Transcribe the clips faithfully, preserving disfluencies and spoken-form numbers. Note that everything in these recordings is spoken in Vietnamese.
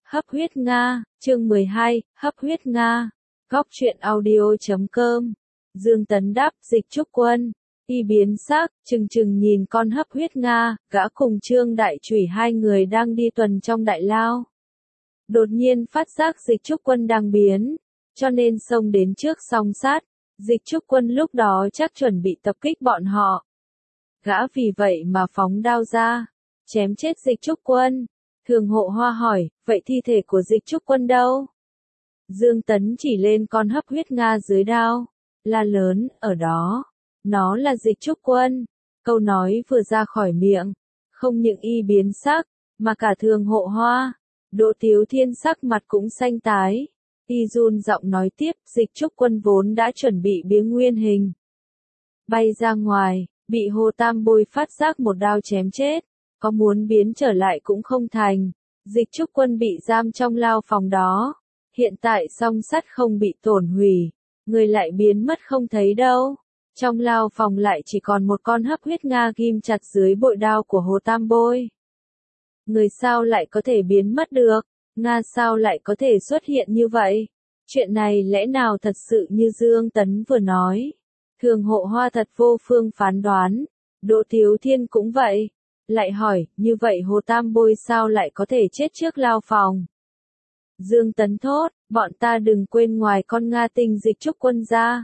Hấp huyết Nga, chương mười hai, Hấp huyết Nga. Góc truyện audio chấm com. Dương Tấn đáp, Dịch Trúc Quân. Y biến sắc, chừng chừng nhìn con hấp huyết Nga, gã cùng Trương Đại Chủy hai người đang đi tuần trong đại lao. Đột nhiên phát giác Dịch Trúc Quân đang biến, cho nên xông đến trước song sát. Dịch Trúc Quân lúc đó chắc chuẩn bị tập kích bọn họ. Gã vì vậy mà phóng đao ra, chém chết Dịch Trúc Quân. Thường Hộ Hoa hỏi, vậy thi thể của Dịch Trúc Quân đâu? Dương Tấn chỉ lên con hấp huyết Nga dưới đao, la lớn, ở đó. Nó là Dịch Trúc Quân. Câu nói vừa ra khỏi miệng, không những y biến sắc, mà cả Thường Hộ Hoa, Đỗ Tiếu Thiên sắc mặt cũng xanh tái. Y run giọng nói tiếp, Dịch Trúc Quân vốn đã chuẩn bị biến nguyên hình, bay ra ngoài, bị Hồ Tam Bôi phát giác một đao chém chết. Có muốn biến trở lại cũng không thành. Dịch Trúc Quân bị giam trong lao phòng đó. Hiện tại song sắt không bị tổn hủy, người lại biến mất không thấy đâu. Trong lao phòng lại chỉ còn một con hấp huyết Nga ghim chặt dưới bội đao của Hồ Tam Bôi. Người sao lại có thể biến mất được? Nga sao lại có thể xuất hiện như vậy? Chuyện này lẽ nào thật sự như Dương Tấn vừa nói? Thường Hộ Hoa thật vô phương phán đoán. Đỗ Tiếu Thiên cũng vậy. Lại hỏi, như vậy Hồ Tam Bôi sao lại có thể chết trước lao phòng? Dương Tấn thốt, bọn ta đừng quên ngoài con Nga tinh Dịch Trúc Quân ra,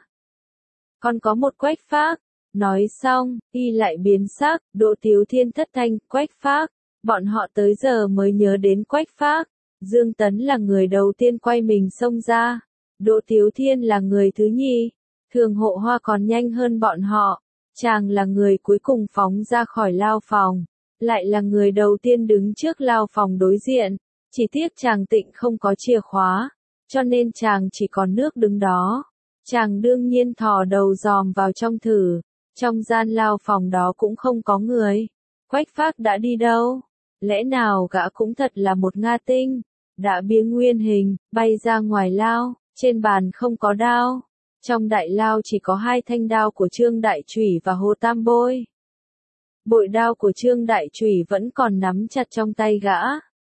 còn có một Quách Phác. Nói xong, y lại biến sắc. Đỗ Tiếu Thiên thất thanh, Quách Phác. Bọn họ tới giờ mới nhớ đến Quách Phác. Dương Tấn là người đầu tiên quay mình xông ra. Đỗ Tiếu Thiên là người thứ nhì. Thường Hộ Hoa còn nhanh hơn bọn họ. Chàng là người cuối cùng phóng ra khỏi lao phòng, lại là người đầu tiên đứng trước lao phòng đối diện. Chỉ tiếc chàng Tịnh không có chìa khóa, cho nên chàng chỉ còn nước đứng đó. Chàng đương nhiên thò đầu dòm vào trong thử. Trong gian lao phòng đó cũng không có người. Quách Phác đã đi đâu? Lẽ nào gã cũng thật là một Nga tinh, đã biến nguyên hình, bay ra ngoài lao. Trên bàn không có đao. Trong đại lao chỉ có hai thanh đao của Trương Đại Chủy và Hồ Tam Bôi. Bội đao của Trương Đại Chủy vẫn còn nắm chặt trong tay gã.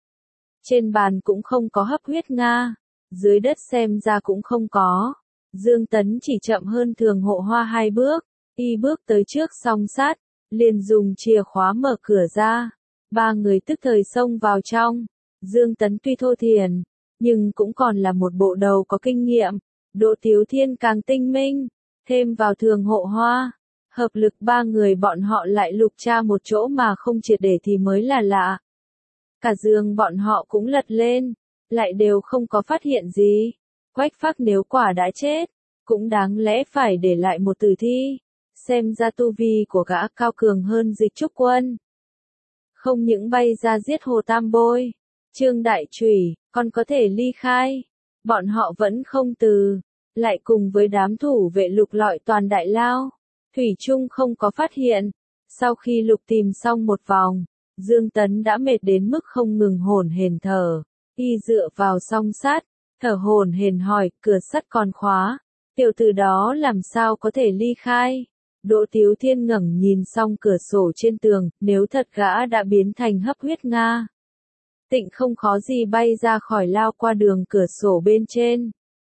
Trên bàn cũng không có hấp huyết Nga. Dưới đất xem ra cũng không có. Dương Tấn chỉ chậm hơn Thường Hộ Hoa hai bước. Y bước tới trước song sát, liền dùng chìa khóa mở cửa ra. Ba người tức thời xông vào trong. Dương Tấn tuy thô thiển, nhưng cũng còn là một bộ đầu có kinh nghiệm. Đỗ Tiếu Thiên càng tinh minh, thêm vào Thường Hộ Hoa. Hợp lực ba người bọn họ lại lục tra một chỗ mà không triệt để thì mới là lạ. Cả giường bọn họ cũng lật lên, lại đều không có phát hiện gì. Quách Phác nếu quả đã chết, cũng đáng lẽ phải để lại một tử thi. Xem ra tu vi của gã cao cường hơn Dịch Trúc Quân. Không những bay ra giết Hồ Tam Bôi, Trương Đại Chủy, còn có thể ly khai. Bọn họ vẫn không từ, lại cùng với đám thủ vệ lục lọi toàn đại lao. Thủy chung không có phát hiện. Sau khi lục tìm xong một vòng, Dương Tấn đã mệt đến mức không ngừng hổn hển thở. Y dựa vào song sắt, thở hổn hển hỏi, cửa sắt còn khóa, tiểu tử đó làm sao có thể ly khai? Đỗ Tiếu Thiên ngẩng nhìn xong cửa sổ trên tường, nếu thật gã đã biến thành hấp huyết Nga, Tịnh không khó gì bay ra khỏi lao qua đường cửa sổ bên trên.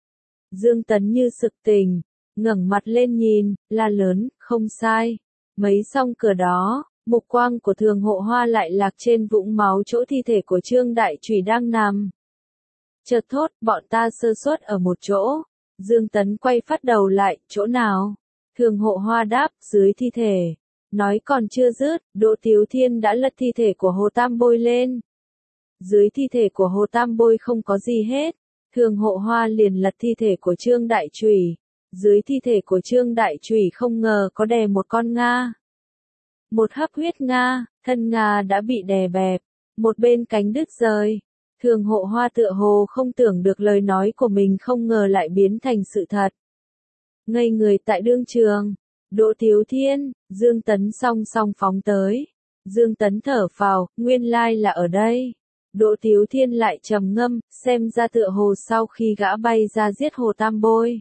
Dương Tấn như sực tỉnh, ngẩng mặt lên nhìn, la lớn, không sai. Mấy song cửa đó, mục quang của Thường Hộ Hoa lại lạc trên vũng máu chỗ thi thể của Trương Đại Chủy đang nằm. Chợt thốt, bọn ta sơ suất ở một chỗ. Dương Tấn quay phát đầu lại, chỗ nào? Thường Hộ Hoa đáp, dưới thi thể. Nói còn chưa dứt, Đỗ Tiếu Thiên đã lật thi thể của Hồ Tam Bôi lên. Dưới thi thể của Hồ Tam Bôi không có gì hết. Thường Hộ Hoa liền lật thi thể của Trương Đại Chủy. Dưới thi thể của Trương Đại Chủy không ngờ có đè một con Nga. Một hấp huyết Nga, thân Nga đã bị đè bẹp, một bên cánh đứt rời. Thường Hộ Hoa tựa hồ không tưởng được lời nói của mình không ngờ lại biến thành sự thật. Ngây người tại đương trường, Đỗ Tiếu Thiên, Dương Tấn song song phóng tới. Dương Tấn thở phào, nguyên lai là ở đây. Đỗ Tiếu Thiên lại trầm ngâm, xem ra tựa hồ sau khi gã bay ra giết Hồ Tam Bôi,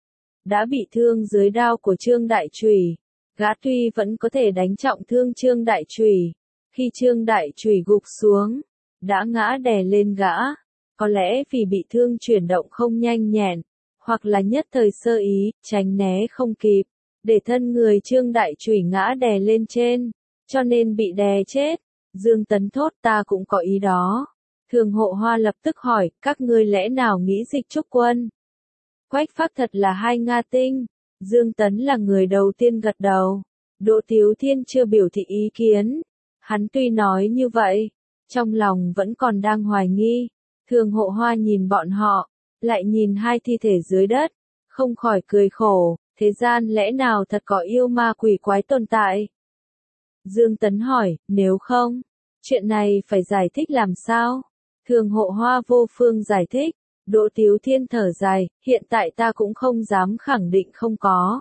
đã bị thương dưới đao của Trương Đại Chủy. Gã tuy vẫn có thể đánh trọng thương Trương Đại Chủy, khi Trương Đại Chủy gục xuống, đã ngã đè lên gã. Có lẽ vì bị thương chuyển động không nhanh nhẹn, hoặc là nhất thời sơ ý, tránh né không kịp, để thân người Trương Đại Chủy ngã đè lên trên, cho nên bị đè chết. Dương Tấn thốt ta cũng có ý đó. Thường Hộ Hoa lập tức hỏi, các ngươi lẽ nào nghĩ Dịch Trúc Quân? Quách Phác thật là hai Nga tinh. Dương Tấn là người đầu tiên gật đầu. Đỗ Tiếu Thiên chưa biểu thị ý kiến. Hắn tuy nói như vậy, trong lòng vẫn còn đang hoài nghi. Thường Hộ Hoa nhìn bọn họ, lại nhìn hai thi thể dưới đất, không khỏi cười khổ, thế gian lẽ nào thật có yêu ma quỷ quái tồn tại? Dương Tấn hỏi, nếu không, chuyện này phải giải thích làm sao? Thường Hộ Hoa vô phương giải thích. Đỗ Tiếu Thiên thở dài, hiện tại ta cũng không dám khẳng định không có.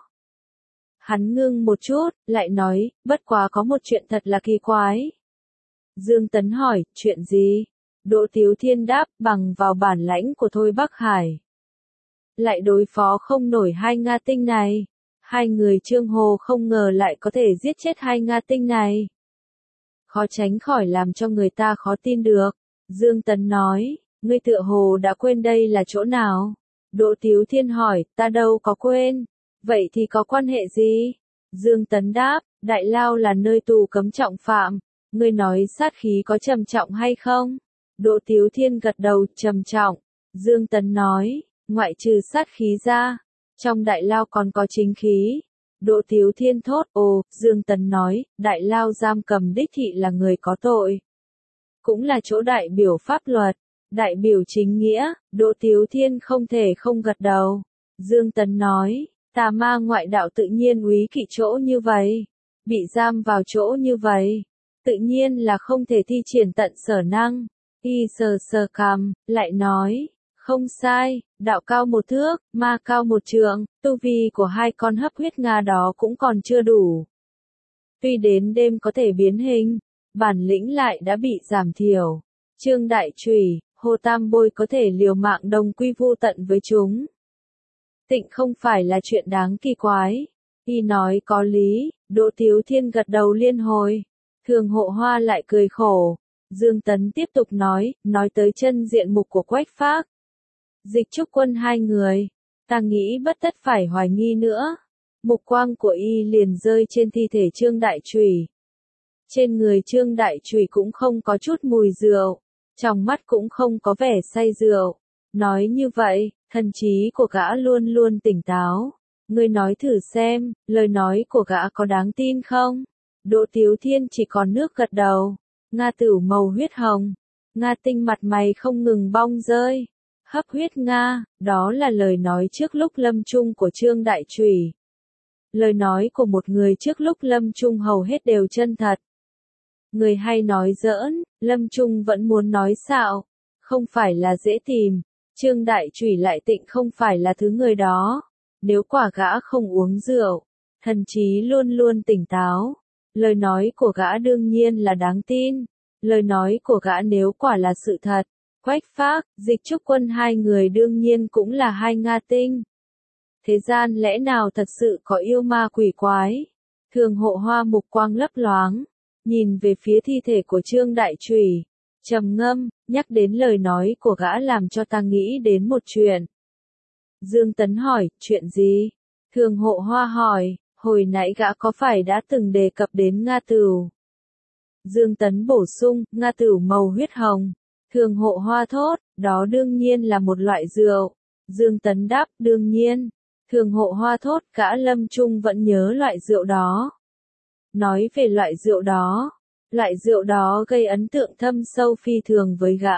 Hắn ngưng một chút, lại nói, bất quá có một chuyện thật là kỳ quái. Dương Tấn hỏi, chuyện gì? Đỗ Tiếu Thiên đáp, bằng vào bản lãnh của Thôi Bắc Hải, lại đối phó không nổi hai Nga tinh này. Hai người Trương Hồ không ngờ lại có thể giết chết hai Nga tinh này. Khó tránh khỏi làm cho người ta khó tin được. Dương Tấn nói, ngươi tựa hồ đã quên đây là chỗ nào? Đỗ Tiếu Thiên hỏi, ta đâu có quên. Vậy thì có quan hệ gì? Dương Tấn đáp, Đại Lao là nơi tù cấm trọng phạm. Ngươi nói sát khí có trầm trọng hay không? Đỗ Tiếu Thiên gật đầu, trầm trọng. Dương Tấn nói, ngoại trừ sát khí ra, trong Đại Lao còn có chính khí. Đỗ Tiếu Thiên thốt, ồ, Dương Tấn nói, Đại Lao giam cầm đích thị là người có tội. Cũng là chỗ đại biểu pháp luật, đại biểu chính nghĩa. Đỗ Tiếu Thiên không thể không gật đầu. Dương Tấn nói, tà ma ngoại đạo tự nhiên úy kỵ chỗ như vậy, bị giam vào chỗ như vậy, tự nhiên là không thể thi triển tận sở năng. Y sờ sờ cằm, lại nói, không sai, đạo cao một thước, ma cao một trượng, tu vi của hai con hấp huyết Nga đó cũng còn chưa đủ. Tuy đến đêm có thể biến hình, bản lĩnh lại đã bị giảm thiểu. Trương Đại Chủy, Hồ Tam Bôi có thể liều mạng đồng quy vu tận với chúng. Tịnh không phải là chuyện đáng kỳ quái. Y nói có lý. Đỗ Tiếu Thiên gật đầu liên hồi. Thường Hộ Hoa lại cười khổ. Dương Tấn tiếp tục nói, nói tới chân diện mục của Quách Phác, Dịch Trúc Quân hai người, ta nghĩ bất tất phải hoài nghi nữa. Mục quang của y liền rơi trên thi thể Trương Đại Chủy. Trên người Trương Đại Chủy cũng không có chút mùi rượu, trong mắt cũng không có vẻ say rượu. Nói như vậy, thần trí của gã luôn luôn tỉnh táo. Ngươi nói thử xem, lời nói của gã có đáng tin không? Đỗ Tiếu Thiên chỉ còn nước gật đầu. Nga Tửu màu huyết hồng, Nga Tinh mặt mày không ngừng bong rơi. Hấp huyết Nga, đó là lời nói trước lúc lâm chung của Trương Đại Chủy. Lời nói của một người trước lúc lâm chung hầu hết đều chân thật. Người hay nói giỡn, lâm chung vẫn muốn nói xạo, không phải là dễ tìm. Trương Đại Chủy lại tịnh không phải là thứ người đó. Nếu quả gã không uống rượu, thần trí luôn luôn tỉnh táo, lời nói của gã đương nhiên là đáng tin. Lời nói của gã nếu quả là sự thật, Quách Phác, Dịch Trúc Quân hai người đương nhiên cũng là hai Nga tinh. Thế gian lẽ nào thật sự có yêu ma quỷ quái? Thường Hộ Hoa mục quang lấp loáng, nhìn về phía thi thể của Trương Đại Chủy, trầm ngâm, nhắc đến lời nói của gã làm cho ta nghĩ đến một chuyện. Dương Tấn hỏi, chuyện gì? Thường Hộ Hoa hỏi, hồi nãy gã có phải đã từng đề cập đến Nga Tửu? Dương Tấn bổ sung, Nga Tửu màu huyết hồng. Thường Hộ Hoa thốt, đó đương nhiên là một loại rượu. Dương Tấn đáp, đương nhiên. Thường Hộ Hoa thốt, gã lâm chung vẫn nhớ loại rượu đó. Nói về loại rượu đó, loại rượu đó gây ấn tượng thâm sâu phi thường với gã.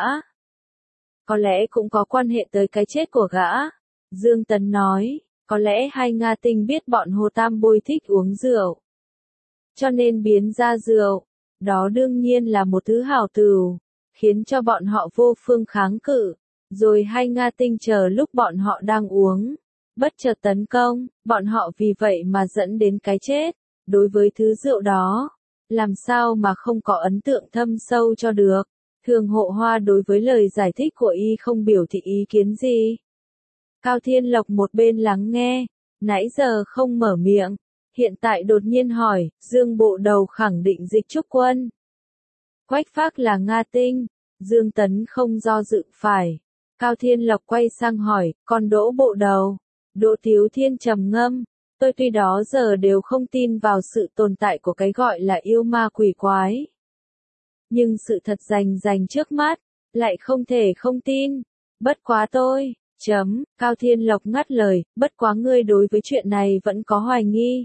Có lẽ cũng có quan hệ tới cái chết của gã. Dương Tấn nói, có lẽ hai Nga tinh biết bọn Hồ Tam Bôi thích uống rượu, cho nên biến ra rượu. Đó đương nhiên là một thứ hảo tửu, khiến cho bọn họ vô phương kháng cự. Rồi hai Nga tinh chờ lúc bọn họ đang uống, bất chợt tấn công, bọn họ vì vậy mà dẫn đến cái chết. Đối với thứ rượu đó, làm sao mà không có ấn tượng thâm sâu cho được? Thường Hộ Hoa đối với lời giải thích của y không biểu thị ý kiến gì. Cao Thiên Lộc một bên lắng nghe, nãy giờ không mở miệng, hiện tại đột nhiên hỏi, Dương Bộ Đầu khẳng định Dịch Trúc Quân. Quách Phác là Nga tinh, Dương Tấn không do dự phải. Cao Thiên Lộc quay sang hỏi, còn Đỗ bộ đầu. Đỗ Tiếu Thiên trầm ngâm, tôi tuy đó giờ đều không tin vào sự tồn tại của cái gọi là yêu ma quỷ quái. Nhưng sự thật rành rành trước mắt, lại không thể không tin. Bất quá tôi, chấm, Cao Thiên Lộc ngắt lời, bất quá ngươi đối với chuyện này vẫn có hoài nghi.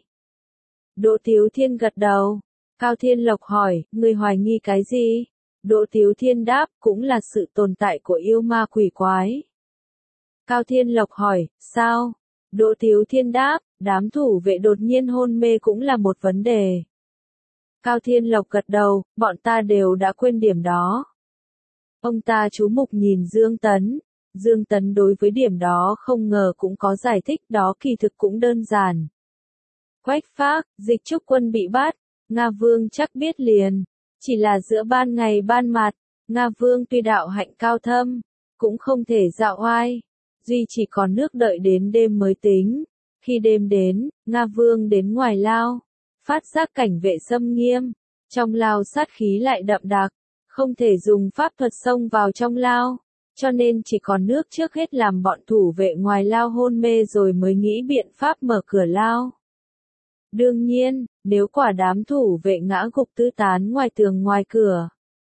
Đỗ Tiếu Thiên gật đầu. Cao Thiên Lộc hỏi, ngươi hoài nghi cái gì? Đỗ Tiếu Thiên đáp, cũng là sự tồn tại của yêu ma quỷ quái. Cao Thiên Lộc hỏi, sao? Đỗ Tiếu Thiên đáp, đám thủ vệ đột nhiên hôn mê cũng là một vấn đề. Cao Thiên Lộc gật đầu, bọn ta đều đã quên điểm đó. Ông ta chú mục nhìn Dương Tấn. Dương Tấn đối với điểm đó không ngờ cũng có giải thích, đó kỳ thực cũng đơn giản. Quách Phác, Dịch Trúc Quân bị bắt, Nga Vương chắc biết liền. Chỉ là giữa ban ngày ban mặt, Nga Vương tuy đạo hạnh cao thâm, cũng không thể dạo oai. Duy chỉ còn nước đợi đến đêm mới tính. Khi đêm đến, Nga Vương đến ngoài lao, phát giác cảnh vệ xâm nghiêm. Trong lao sát khí lại đậm đặc, không thể dùng pháp thuật xông vào trong lao. Cho nên chỉ còn nước trước hết làm bọn thủ vệ ngoài lao hôn mê rồi mới nghĩ biện pháp mở cửa lao. Đương nhiên, nếu quả đám thủ vệ ngã gục tứ tán ngoài tường ngoài cửa,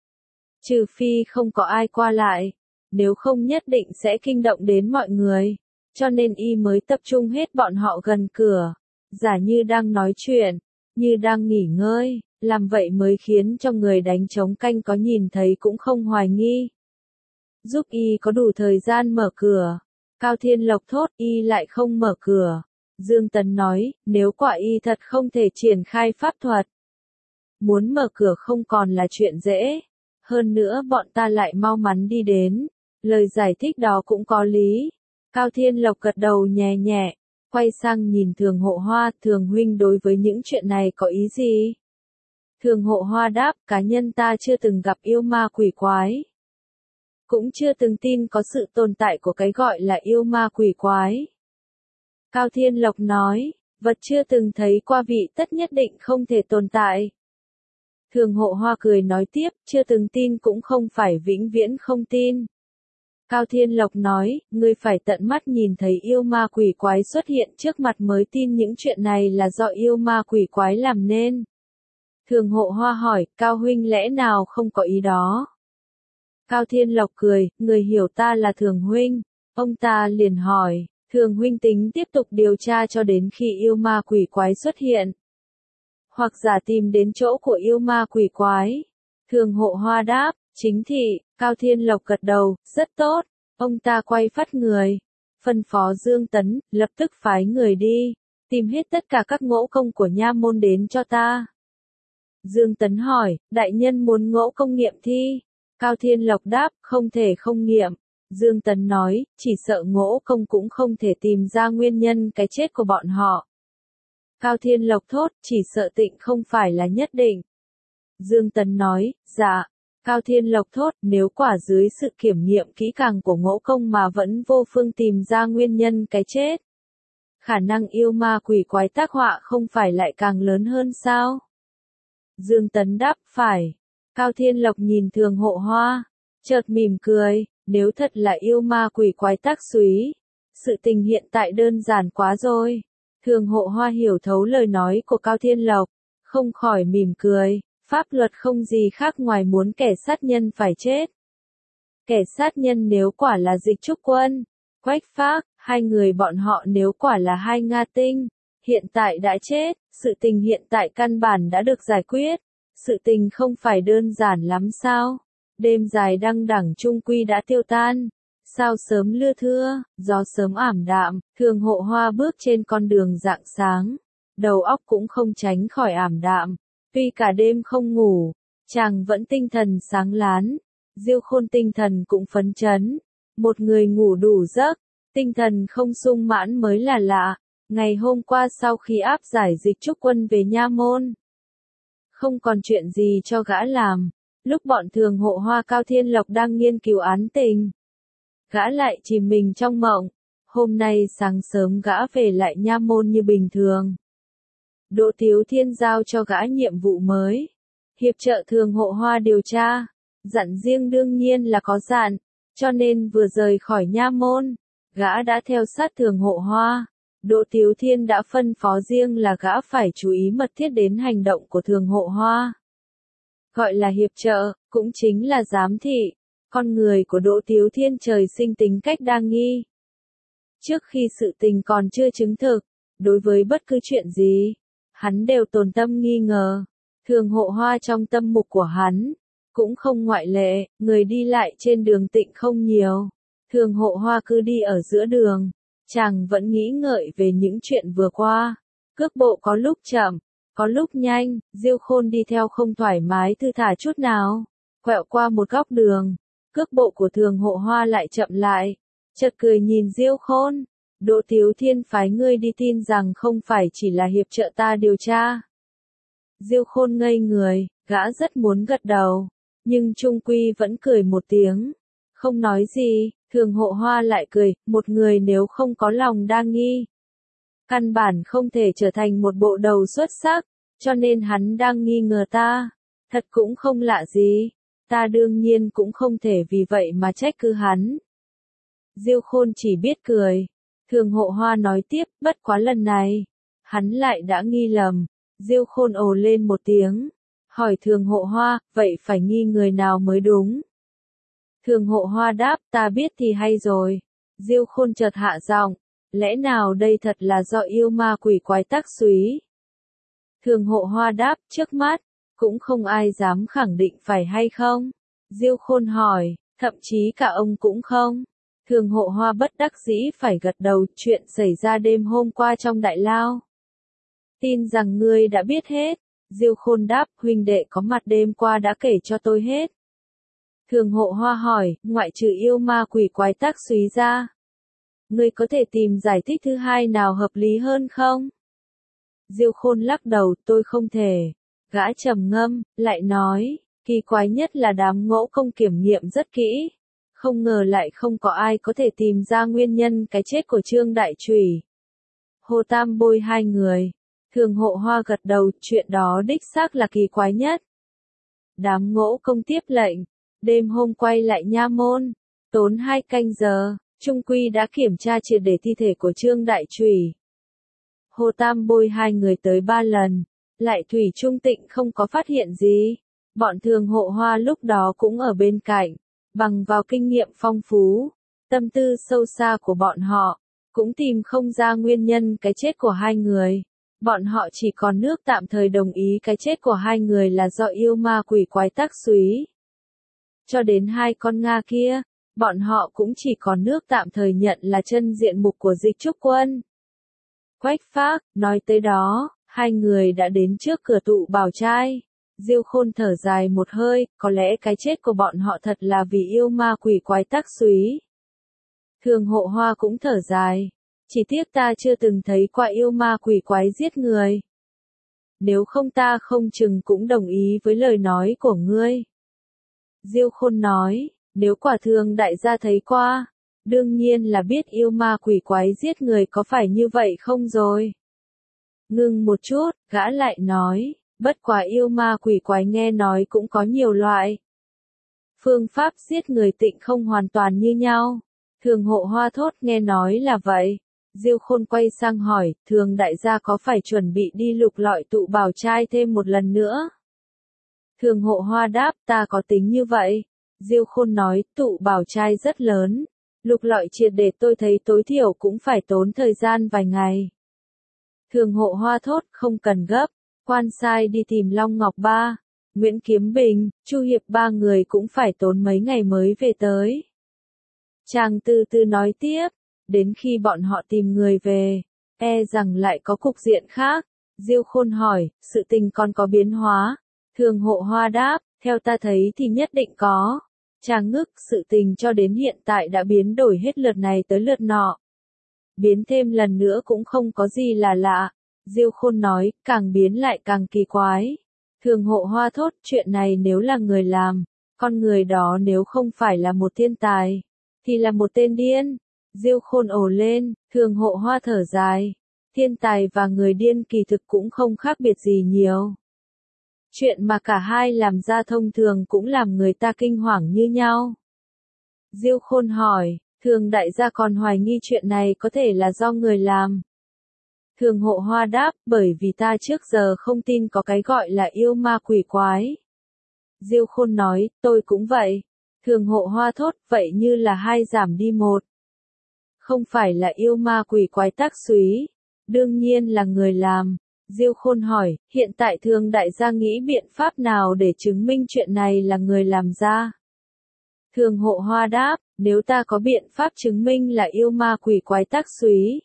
trừ phi không có ai qua lại, nếu không nhất định sẽ kinh động đến mọi người, cho nên y mới tập trung hết bọn họ gần cửa, giả như đang nói chuyện, như đang nghỉ ngơi, làm vậy mới khiến cho người đánh trống canh có nhìn thấy cũng không hoài nghi. Giúp y có đủ thời gian mở cửa. Cao Thiên Lộc thốt, y lại không mở cửa. Dương Tấn nói, nếu quả y thật không thể triển khai pháp thuật, muốn mở cửa không còn là chuyện dễ. Hơn nữa bọn ta lại mau mắn đi đến. Lời giải thích đó cũng có lý. Cao Thiên Lộc gật đầu nhẹ nhẹ, quay sang nhìn Thường Hộ Hoa, Thường huynh đối với những chuyện này có ý gì? Thường Hộ Hoa đáp, cá nhân ta chưa từng gặp yêu ma quỷ quái. Cũng chưa từng tin có sự tồn tại của cái gọi là yêu ma quỷ quái. Cao Thiên Lộc nói, vật chưa từng thấy qua vị tất nhất định không thể tồn tại. Thường Hộ Hoa cười nói tiếp, chưa từng tin cũng không phải vĩnh viễn không tin. Cao Thiên Lộc nói, ngươi phải tận mắt nhìn thấy yêu ma quỷ quái xuất hiện trước mặt mới tin những chuyện này là do yêu ma quỷ quái làm nên. Thường Hộ Hoa hỏi, Cao huynh lẽ nào không có ý đó? Cao Thiên Lộc cười, người hiểu ta là Thường huynh. Ông ta liền hỏi, Thường huynh tính tiếp tục điều tra cho đến khi yêu ma quỷ quái xuất hiện, hoặc giả tìm đến chỗ của yêu ma quỷ quái? Thường Hộ Hoa đáp, chính thị. Cao Thiên Lộc gật đầu, rất tốt. Ông ta quay phát người, phân phó Dương Tấn, lập tức phái người đi, tìm hết tất cả các ngỗ công của nha môn đến cho ta. Dương Tấn hỏi, đại nhân muốn ngỗ công nghiệm thi? Cao Thiên Lộc đáp, không thể không nghiệm. Dương Tấn nói, chỉ sợ ngỗ công cũng không thể tìm ra nguyên nhân cái chết của bọn họ. Cao Thiên Lộc thốt, chỉ sợ tịnh không phải là nhất định. Dương Tấn nói, dạ. Cao Thiên Lộc thốt, nếu quả dưới sự kiểm nghiệm kỹ càng của ngỗ công mà vẫn vô phương tìm ra nguyên nhân cái chết, khả năng yêu ma quỷ quái tác họa không phải lại càng lớn hơn sao? Dương Tấn đáp, phải. Cao Thiên Lộc nhìn Thường Hộ Hoa, chợt mỉm cười, nếu thật là yêu ma quỷ quái tác xúy, sự tình hiện tại đơn giản quá rồi. Thường Hộ Hoa hiểu thấu lời nói của Cao Thiên Lộc, không khỏi mỉm cười. Pháp luật không gì khác ngoài muốn kẻ sát nhân phải chết. Kẻ sát nhân nếu quả là Dịch Trúc Quân, Quách Phác, hai người bọn họ nếu quả là hai Nga tinh, hiện tại đã chết, sự tình hiện tại căn bản đã được giải quyết. Sự tình không phải đơn giản lắm sao? Đêm dài đăng đẳng trung quy đã tiêu tan. Sao sớm lưa thưa, gió sớm ảm đạm, Thường Hộ Hoa bước trên con đường rạng sáng. Đầu óc cũng không tránh khỏi ảm đạm. Tuy cả đêm không ngủ, chàng vẫn tinh thần sáng láng. Diêu Khôn tinh thần cũng phấn chấn. Một người ngủ đủ giấc, tinh thần không sung mãn mới là lạ. Ngày hôm qua sau khi áp giải Dịch Trúc Quân về nha môn, không còn chuyện gì cho gã làm. Lúc bọn Thường Hộ Hoa Cao Thiên Lộc đang nghiên cứu án tình, gã lại chìm mình trong mộng. Hôm nay sáng sớm gã về lại nha môn như bình thường. Đỗ Tiếu Thiên giao cho gã nhiệm vụ mới, hiệp trợ Thường Hộ Hoa điều tra. Dặn riêng đương nhiên là có dặn, Cho nên vừa rời khỏi nha môn, gã đã theo sát Thường Hộ Hoa. Đỗ Tiếu Thiên đã phân phó riêng là gã phải chú ý mật thiết đến hành động của Thường Hộ Hoa. Gọi là hiệp trợ, cũng chính là giám thị. Con người của Đỗ Tiếu Thiên trời sinh tính cách đa nghi. Trước khi sự tình còn chưa chứng thực, đối với bất cứ chuyện gì, hắn đều tồn tâm nghi ngờ. Thường Hộ Hoa trong tâm mục của hắn, cũng không ngoại lệ, người đi lại trên đường Tịnh không nhiều. Thường Hộ Hoa cứ đi ở giữa đường, chàng vẫn nghĩ ngợi về những chuyện vừa qua. Cước bộ có lúc chậm, có lúc nhanh, Diêu Khôn đi theo không thoải mái thư thả chút nào. Quẹo qua một góc đường, cước bộ của Thường Hộ Hoa lại chậm lại. Chợt cười nhìn Diêu Khôn, Đỗ Tiếu Thiên phái ngươi đi tin rằng không phải chỉ là hiệp trợ ta điều tra. Diêu Khôn ngây người, gã rất muốn gật đầu, nhưng trung quy vẫn cười một tiếng, không nói gì. Thường Hộ Hoa lại cười, một người nếu không có lòng đa nghi, căn bản không thể trở thành một bộ đầu xuất sắc, cho nên hắn đang nghi ngờ ta, thật cũng không lạ gì, ta đương nhiên cũng không thể vì vậy mà trách cứ hắn. Diêu Khôn chỉ biết cười. Thường Hộ Hoa nói tiếp, bất quá lần này, hắn lại đã nghi lầm. Diêu Khôn ồ lên một tiếng, hỏi Thường Hộ Hoa, vậy phải nghi người nào mới đúng? Thường Hộ Hoa đáp, ta biết thì hay rồi. Diêu Khôn chợt hạ giọng, lẽ nào đây thật là do yêu ma quỷ quái tác xúy? Thường Hộ Hoa đáp, trước mắt, cũng không ai dám khẳng định phải hay không? Diêu Khôn hỏi, thậm chí cả ông cũng không? Thường Hộ Hoa bất đắc dĩ phải gật đầu, chuyện xảy ra đêm hôm qua trong đại lao. Tin rằng ngươi đã biết hết. Diêu Khôn đáp, huynh đệ có mặt đêm qua đã kể cho tôi hết. Thường Hộ Hoa hỏi, ngoại trừ yêu ma quỷ quái tác xúy ra, ngươi có thể tìm giải thích thứ hai nào hợp lý hơn không? Diêu Khôn lắc đầu, tôi không thể. Gã trầm ngâm, lại nói, kỳ quái nhất là đám ngỗ công kiểm nghiệm rất kỹ. Không ngờ lại không có ai có thể tìm ra nguyên nhân cái chết của Trương Đại Trùy. Hồ Tam bôi hai người. Thường Hộ Hoa gật đầu, chuyện đó đích xác là kỳ quái nhất. Đám ngỗ công tiếp lệnh, đêm hôm quay lại nha môn, tốn hai canh giờ, trung quy đã kiểm tra triệt để thi thể của Trương Đại Trùy. Hồ Tam bôi hai người tới ba lần, lại thủy chung tịnh không có phát hiện gì. Bọn Thường Hộ Hoa lúc đó cũng ở bên cạnh, bằng vào kinh nghiệm phong phú, tâm tư sâu xa của bọn họ, cũng tìm không ra nguyên nhân cái chết của hai người. Bọn họ chỉ còn nước tạm thời đồng ý cái chết của hai người là do yêu ma quỷ quái tác xúy. Cho đến hai con Nga kia, bọn họ cũng chỉ còn nước tạm thời nhận là chân diện mục của Dịch Trúc Quân. Quách Phác, nói tới đó, hai người đã đến trước cửa tụ bảo trai. Diêu Khôn thở dài một hơi, có lẽ cái chết của bọn họ thật là vì yêu ma quỷ quái tác xúy. Thường Hộ Hoa cũng thở dài. Chỉ tiếc ta chưa từng thấy qua yêu ma quỷ quái giết người. Nếu không ta không chừng cũng đồng ý với lời nói của ngươi. Diêu Khôn nói, nếu quả thường đại gia thấy qua, đương nhiên là biết yêu ma quỷ quái giết người có phải như vậy không rồi. Ngừng một chút, gã lại nói, bất quá yêu ma quỷ quái nghe nói cũng có nhiều loại. Phương pháp giết người tịnh không hoàn toàn như nhau. Thường Hộ Hoa thốt, nghe nói là vậy. Diêu Khôn quay sang hỏi, Thường đại gia có phải chuẩn bị đi lục lọi tụ bảo trai thêm một lần nữa? Thường Hộ Hoa đáp, ta có tính như vậy. Diêu Khôn nói, tụ bảo trai rất lớn. Lục lọi triệt để tôi thấy tối thiểu cũng phải tốn thời gian vài ngày. Thường Hộ Hoa thốt, không cần gấp. Quan sai đi tìm Long Ngọc Ba, Nguyễn Kiếm Bình, Chu Hiệp ba người cũng phải tốn mấy ngày mới về tới. Chàng từ từ nói tiếp. Đến khi bọn họ tìm người về, e rằng lại có cục diện khác. Diêu Khôn hỏi, sự tình còn có biến hóa? Thường Hộ Hoa đáp, theo ta thấy thì nhất định có. Chàng ngức, sự tình cho đến hiện tại đã biến đổi hết lượt này tới lượt nọ. Biến thêm lần nữa cũng không có gì là lạ. Diêu Khôn nói, càng biến lại càng kỳ quái. Thường Hộ Hoa thốt, chuyện này nếu là người làm, con người đó nếu không phải là một thiên tài, thì là một tên điên. Diêu Khôn ồ lên, Thường Hộ Hoa thở dài. Thiên tài và người điên kỳ thực cũng không khác biệt gì nhiều. Chuyện mà cả hai làm ra thông thường cũng làm người ta kinh hoàng như nhau. Diêu Khôn hỏi, Thường đại gia còn hoài nghi chuyện này có thể là do người làm. Thường Hộ Hoa đáp, bởi vì ta trước giờ không tin có cái gọi là yêu ma quỷ quái. Diêu Khôn nói, tôi cũng vậy. Thường Hộ Hoa thốt, vậy như là hai giảm đi một. Không phải là yêu ma quỷ quái tác xúy, đương nhiên là người làm. Diêu Khôn hỏi, hiện tại Thường đại gia nghĩ biện pháp nào để chứng minh chuyện này là người làm ra? Thường Hộ Hoa đáp, nếu ta có biện pháp chứng minh là yêu ma quỷ quái tác xúy,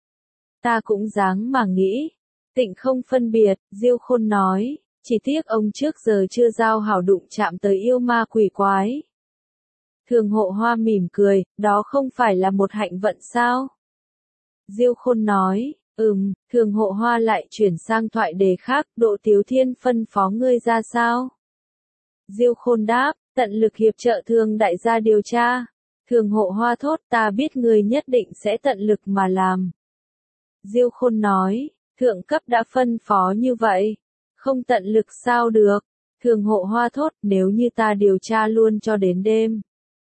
ta cũng dáng mà nghĩ. Tịnh không phân biệt, Diêu Khôn nói, chỉ tiếc ông trước giờ chưa giao hảo đụng chạm tới yêu ma quỷ quái. Thường Hộ Hoa mỉm cười, đó không phải là một hạnh vận sao? Diêu Khôn nói, ừm, Thường Hộ Hoa lại chuyển sang thoại đề khác, Độ Tiếu Thiên phân phó ngươi ra sao? Diêu Khôn đáp, tận lực hiệp trợ Thường đại gia điều tra. Thường Hộ Hoa thốt, ta biết ngươi nhất định sẽ tận lực mà làm. Diêu Khôn nói, thượng cấp đã phân phó như vậy, không tận lực sao được. Thường Hộ Hoa thốt, nếu như ta điều tra luôn cho đến đêm.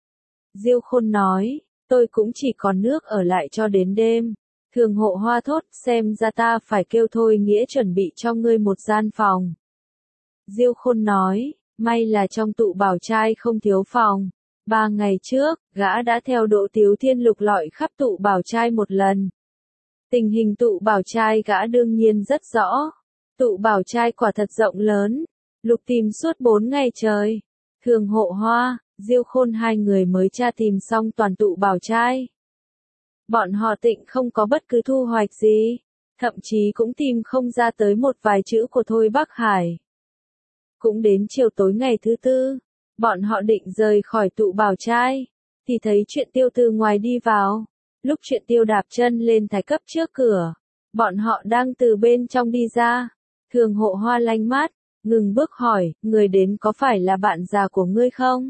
Diêu Khôn nói, tôi cũng chỉ còn nước ở lại cho đến đêm. Thường Hộ Hoa thốt, xem ra ta phải kêu Thôi Nghĩa chuẩn bị cho ngươi một gian phòng. Diêu Khôn nói, may là trong tụ bảo trai không thiếu phòng. Ba ngày trước, gã đã theo Độ Tiếu Thiên lục lọi khắp tụ bảo trai một lần. Tình hình tụ bảo trai gã đương nhiên rất rõ. Tụ bảo trai quả thật rộng lớn. Lục tìm suốt bốn ngày trời. Thường Hộ Hoa, Diêu Khôn hai người mới tra tìm xong toàn tụ bảo trai. Bọn họ Tịnh không có bất cứ thu hoạch gì. Thậm chí cũng tìm không ra tới một vài chữ của Thôi Bắc Hải. Cũng đến chiều tối ngày thứ tư, bọn họ định rời khỏi tụ bảo trai, thì thấy Chuyện Tiêu từ ngoài đi vào. Lúc Chuyện Tiêu đạp chân lên thái cấp trước cửa, bọn họ đang từ bên trong đi ra. Thường Hộ Hoa lanh mát, ngừng bước hỏi, người đến có phải là bạn già của ngươi không?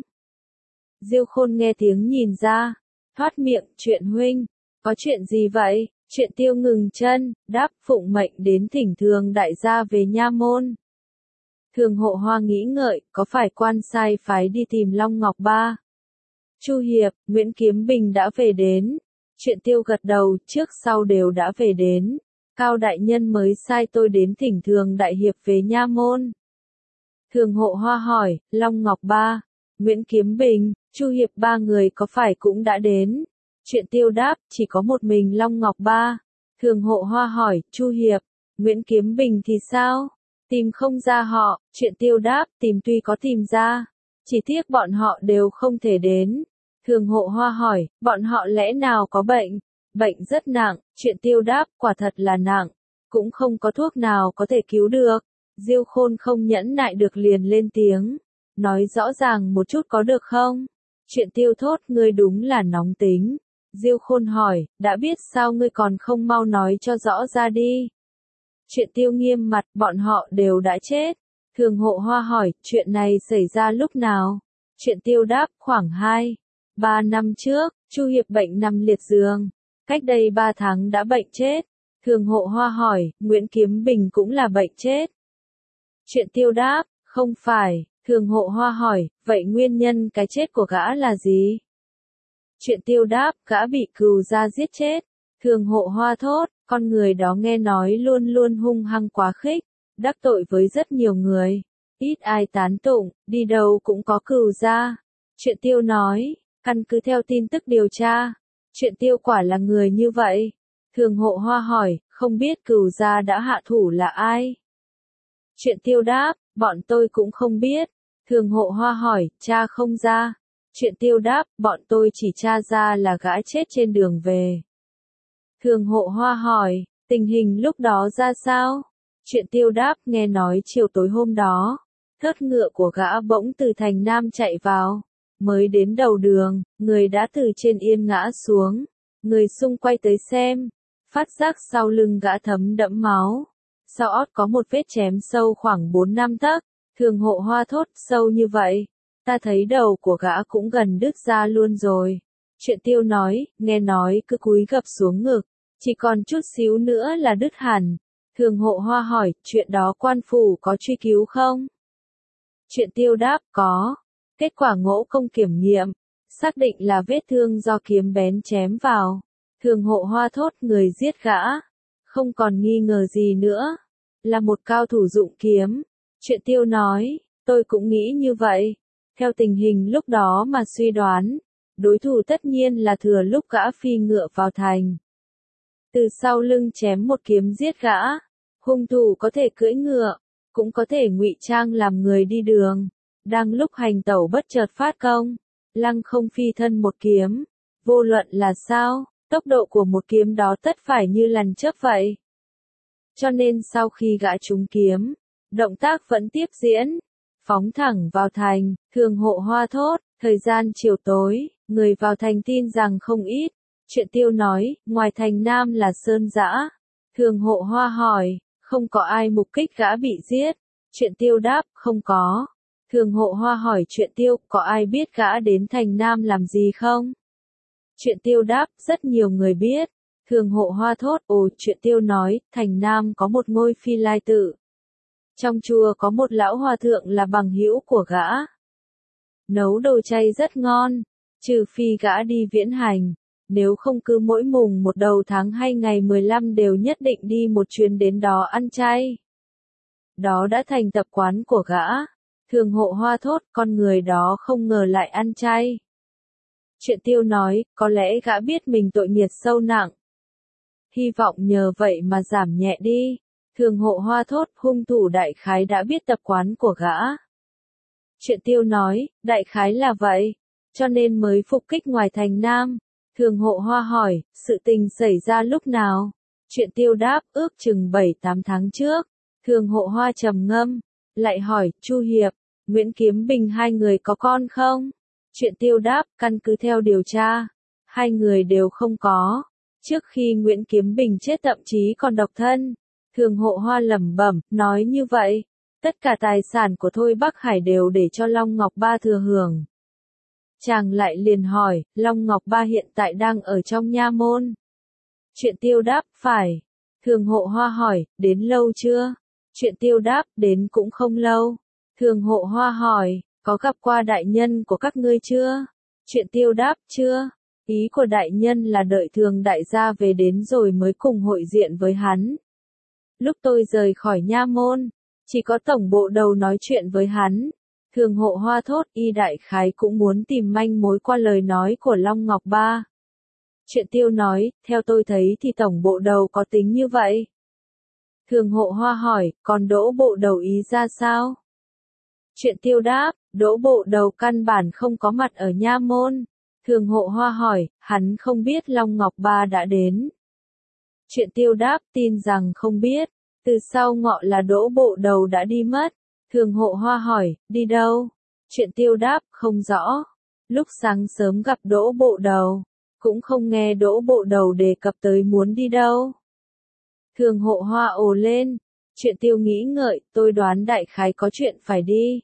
Diêu Khôn nghe tiếng nhìn ra, thoát miệng, Chuyện huynh, có chuyện gì vậy? Chuyện Tiêu ngừng chân, đáp, phụng mệnh đến thỉnh Thường đại gia về nha môn. Thường Hộ Hoa nghĩ ngợi, có phải quan sai phái đi tìm Long Ngọc Ba? Chu Hiệp, Nguyễn Kiếm Bình đã về đến. Chuyện Tiêu gật đầu, trước sau đều đã về đến. Cao đại nhân mới sai tôi đến thỉnh Thường đại hiệp về nha môn. Thường Hộ Hoa hỏi, Long Ngọc Ba, Nguyễn Kiếm Bình, Chu Hiệp ba người có phải cũng đã đến? Chuyện Tiêu đáp, chỉ có một mình Long Ngọc Ba. Thường Hộ Hoa hỏi, Chu Hiệp, Nguyễn Kiếm Bình thì sao? Tìm không ra họ. Chuyện Tiêu đáp, tìm tuy có tìm ra, chỉ tiếc bọn họ đều không thể đến. Thường Hộ Hoa hỏi, bọn họ lẽ nào có bệnh? Bệnh rất nặng. Chuyện Tiêu đáp, quả thật là nặng, cũng không có thuốc nào có thể cứu được. Diêu Khôn không nhẫn nại được liền lên tiếng, nói rõ ràng một chút có được không? Chuyện Tiêu thốt, ngươi đúng là nóng tính. Diêu Khôn hỏi, đã biết sao ngươi còn không mau nói cho rõ ra đi. Chuyện Tiêu nghiêm mặt, bọn họ đều đã chết. Thường Hộ Hoa hỏi, chuyện này xảy ra lúc nào? Chuyện Tiêu đáp, khoảng hai, ba năm trước, Chu Hiệp bệnh nằm liệt giường. Cách đây ba tháng đã bệnh chết. Thường Hộ Hoa hỏi, Nguyễn Kiếm Bình cũng là bệnh chết. Chuyện Tiêu đáp, không phải. Thường Hộ Hoa hỏi, vậy nguyên nhân cái chết của gã là gì? Chuyện Tiêu đáp, gã bị cừu gia giết chết. Thường Hộ Hoa thốt, con người đó nghe nói luôn luôn hung hăng quá khích, đắc tội với rất nhiều người, ít ai tán tụng, đi đâu cũng có cừu gia. Chuyện Tiêu nói, căn cứ theo tin tức điều tra, Chuyện Tiêu quả là người như vậy. Thường Hộ Hoa hỏi, không biết cừu gia đã hạ thủ là ai? Chuyện Tiêu đáp, bọn tôi cũng không biết. Thường Hộ Hoa hỏi, cha không ra? Chuyện Tiêu đáp, bọn tôi chỉ tra ra là gã chết trên đường về. Thường Hộ Hoa hỏi, tình hình lúc đó ra sao? Chuyện Tiêu đáp, nghe nói chiều tối hôm đó, thớt ngựa của gã bỗng từ thành Nam chạy vào. Mới đến đầu đường, người đã từ trên yên ngã xuống. Người xung quay tới xem, phát giác sau lưng gã thấm đẫm máu. Sau ót có một vết chém sâu khoảng bốn năm tấc. Thường Hộ Hoa thốt, sâu như vậy, ta thấy đầu của gã cũng gần đứt ra luôn rồi. Chuyện Tiêu nói, nghe nói cứ cúi gập xuống ngực, chỉ còn chút xíu nữa là đứt hẳn. Thường Hộ Hoa hỏi, chuyện đó quan phủ có truy cứu không? Chuyện Tiêu đáp, có. Kết quả ngỗ công kiểm nghiệm, xác định là vết thương do kiếm bén chém vào. Thường Hộ Hoa thốt người giết gã, không còn nghi ngờ gì nữa, là một cao thủ dụng kiếm. Truyện Tiêu nói, tôi cũng nghĩ như vậy. Theo tình hình lúc đó mà suy đoán, đối thủ tất nhiên là thừa lúc gã phi ngựa vào thành. Từ sau lưng chém một kiếm giết gã, hung thủ có thể cưỡi ngựa, cũng có thể ngụy trang làm người đi đường. Đang lúc hành tẩu bất chợt phát công, lăng không phi thân một kiếm. Vô luận là sao, tốc độ của một kiếm đó tất phải như lần chớp vậy. Cho nên sau khi gã trúng kiếm, động tác vẫn tiếp diễn, phóng thẳng vào thành. Thường Hộ Hoa thốt, thời gian chiều tối, người vào thành tin rằng không ít. Truyện Tiêu nói, ngoài thành Nam là sơn dã. Thường Hộ Hoa hỏi, không có ai mục kích gã bị giết. Truyện Tiêu đáp, không có. Thường Hộ Hoa hỏi Truyện Tiêu, có ai biết gã đến thành Nam làm gì không? Truyện Tiêu đáp, rất nhiều người biết. Thường Hộ Hoa thốt, ồ, Truyện Tiêu nói, thành Nam có một ngôi Phi Lai tự. Trong chùa có một lão hòa thượng là bằng hữu của gã. Nấu đồ chay rất ngon, trừ phi gã đi viễn hành. Nếu không cứ mỗi mùng một đầu tháng hay ngày mười lăm đều nhất định đi một chuyến đến đó ăn chay. Đó đã thành tập quán của gã. Thường Hộ Hoa thốt, con người đó không ngờ lại ăn chay. Truyện Tiêu nói, có lẽ gã biết mình tội nghiệp sâu nặng. Hy vọng nhờ vậy mà giảm nhẹ đi. Thường Hộ Hoa thốt, hung thủ đại khái đã biết tập quán của gã. Truyện Tiêu nói, đại khái là vậy, cho nên mới phục kích ngoài thành Nam. Thường Hộ Hoa hỏi, sự tình xảy ra lúc nào? Truyện Tiêu đáp, ước chừng bảy tám tháng trước. Thường Hộ Hoa trầm ngâm, lại hỏi, Chu Hiệp, Nguyễn Kiếm Bình hai người có con không? Truyện Tiêu đáp, căn cứ theo điều tra, hai người đều không có. Trước khi Nguyễn Kiếm Bình chết thậm chí còn độc thân. Thường Hộ Hoa lẩm bẩm, nói như vậy, tất cả tài sản của Thôi Bắc Hải đều để cho Long Ngọc Ba thừa hưởng. Chàng lại liền hỏi, Long Ngọc Ba hiện tại đang ở trong nha môn. Truyện Tiêu đáp, phải. Thường Hộ Hoa hỏi, đến lâu chưa? Truyện Tiêu đáp, đến cũng không lâu. Thường Hộ Hoa hỏi, có gặp qua đại nhân của các ngươi chưa? Truyện Tiêu đáp, chưa. Ý của đại nhân là đợi Thường đại gia về đến rồi mới cùng hội diện với hắn. Lúc tôi rời khỏi nha môn, chỉ có tổng bộ đầu nói chuyện với hắn. Thường Hộ Hoa thốt, y đại khái cũng muốn tìm manh mối qua lời nói của Long Ngọc Ba. Truyện Tiêu nói, theo tôi thấy thì tổng bộ đầu có tính như vậy. Thường Hộ Hoa hỏi, còn Đỗ bộ đầu ý ra sao? Truyện Tiêu đáp, Đỗ bộ đầu căn bản không có mặt ở nha môn. Thường Hộ Hoa hỏi, hắn không biết Long Ngọc Ba đã đến. Truyện Tiêu đáp, tin rằng không biết. Từ sau ngọ là Đỗ bộ đầu đã đi mất. Thường Hộ Hoa hỏi, đi đâu? Truyện Tiêu đáp, không rõ. Lúc sáng sớm gặp Đỗ bộ đầu, cũng không nghe Đỗ bộ đầu đề cập tới muốn đi đâu. Thường Hộ Hoa ồ lên. Truyện Tiêu nghĩ ngợi, tôi đoán đại khái có chuyện phải đi.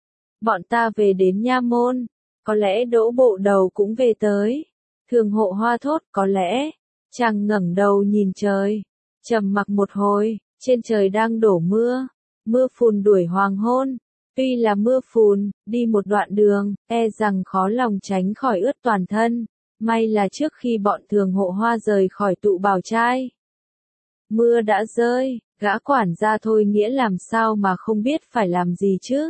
Bọn ta về đến nha môn, có lẽ Đỗ bộ đầu cũng về tới. Thường Hộ Hoa thốt, có lẽ. Chàng ngẩng đầu nhìn trời, trầm mặc một hồi, trên trời đang đổ mưa. Mưa phùn đuổi hoàng hôn. Tuy là mưa phùn, đi một đoạn đường, e rằng khó lòng tránh khỏi ướt toàn thân. May là trước khi bọn Thường Hộ Hoa rời khỏi tụ bảo trai, mưa đã rơi, gã quản gia Thôi Nghĩa làm sao mà không biết phải làm gì chứ.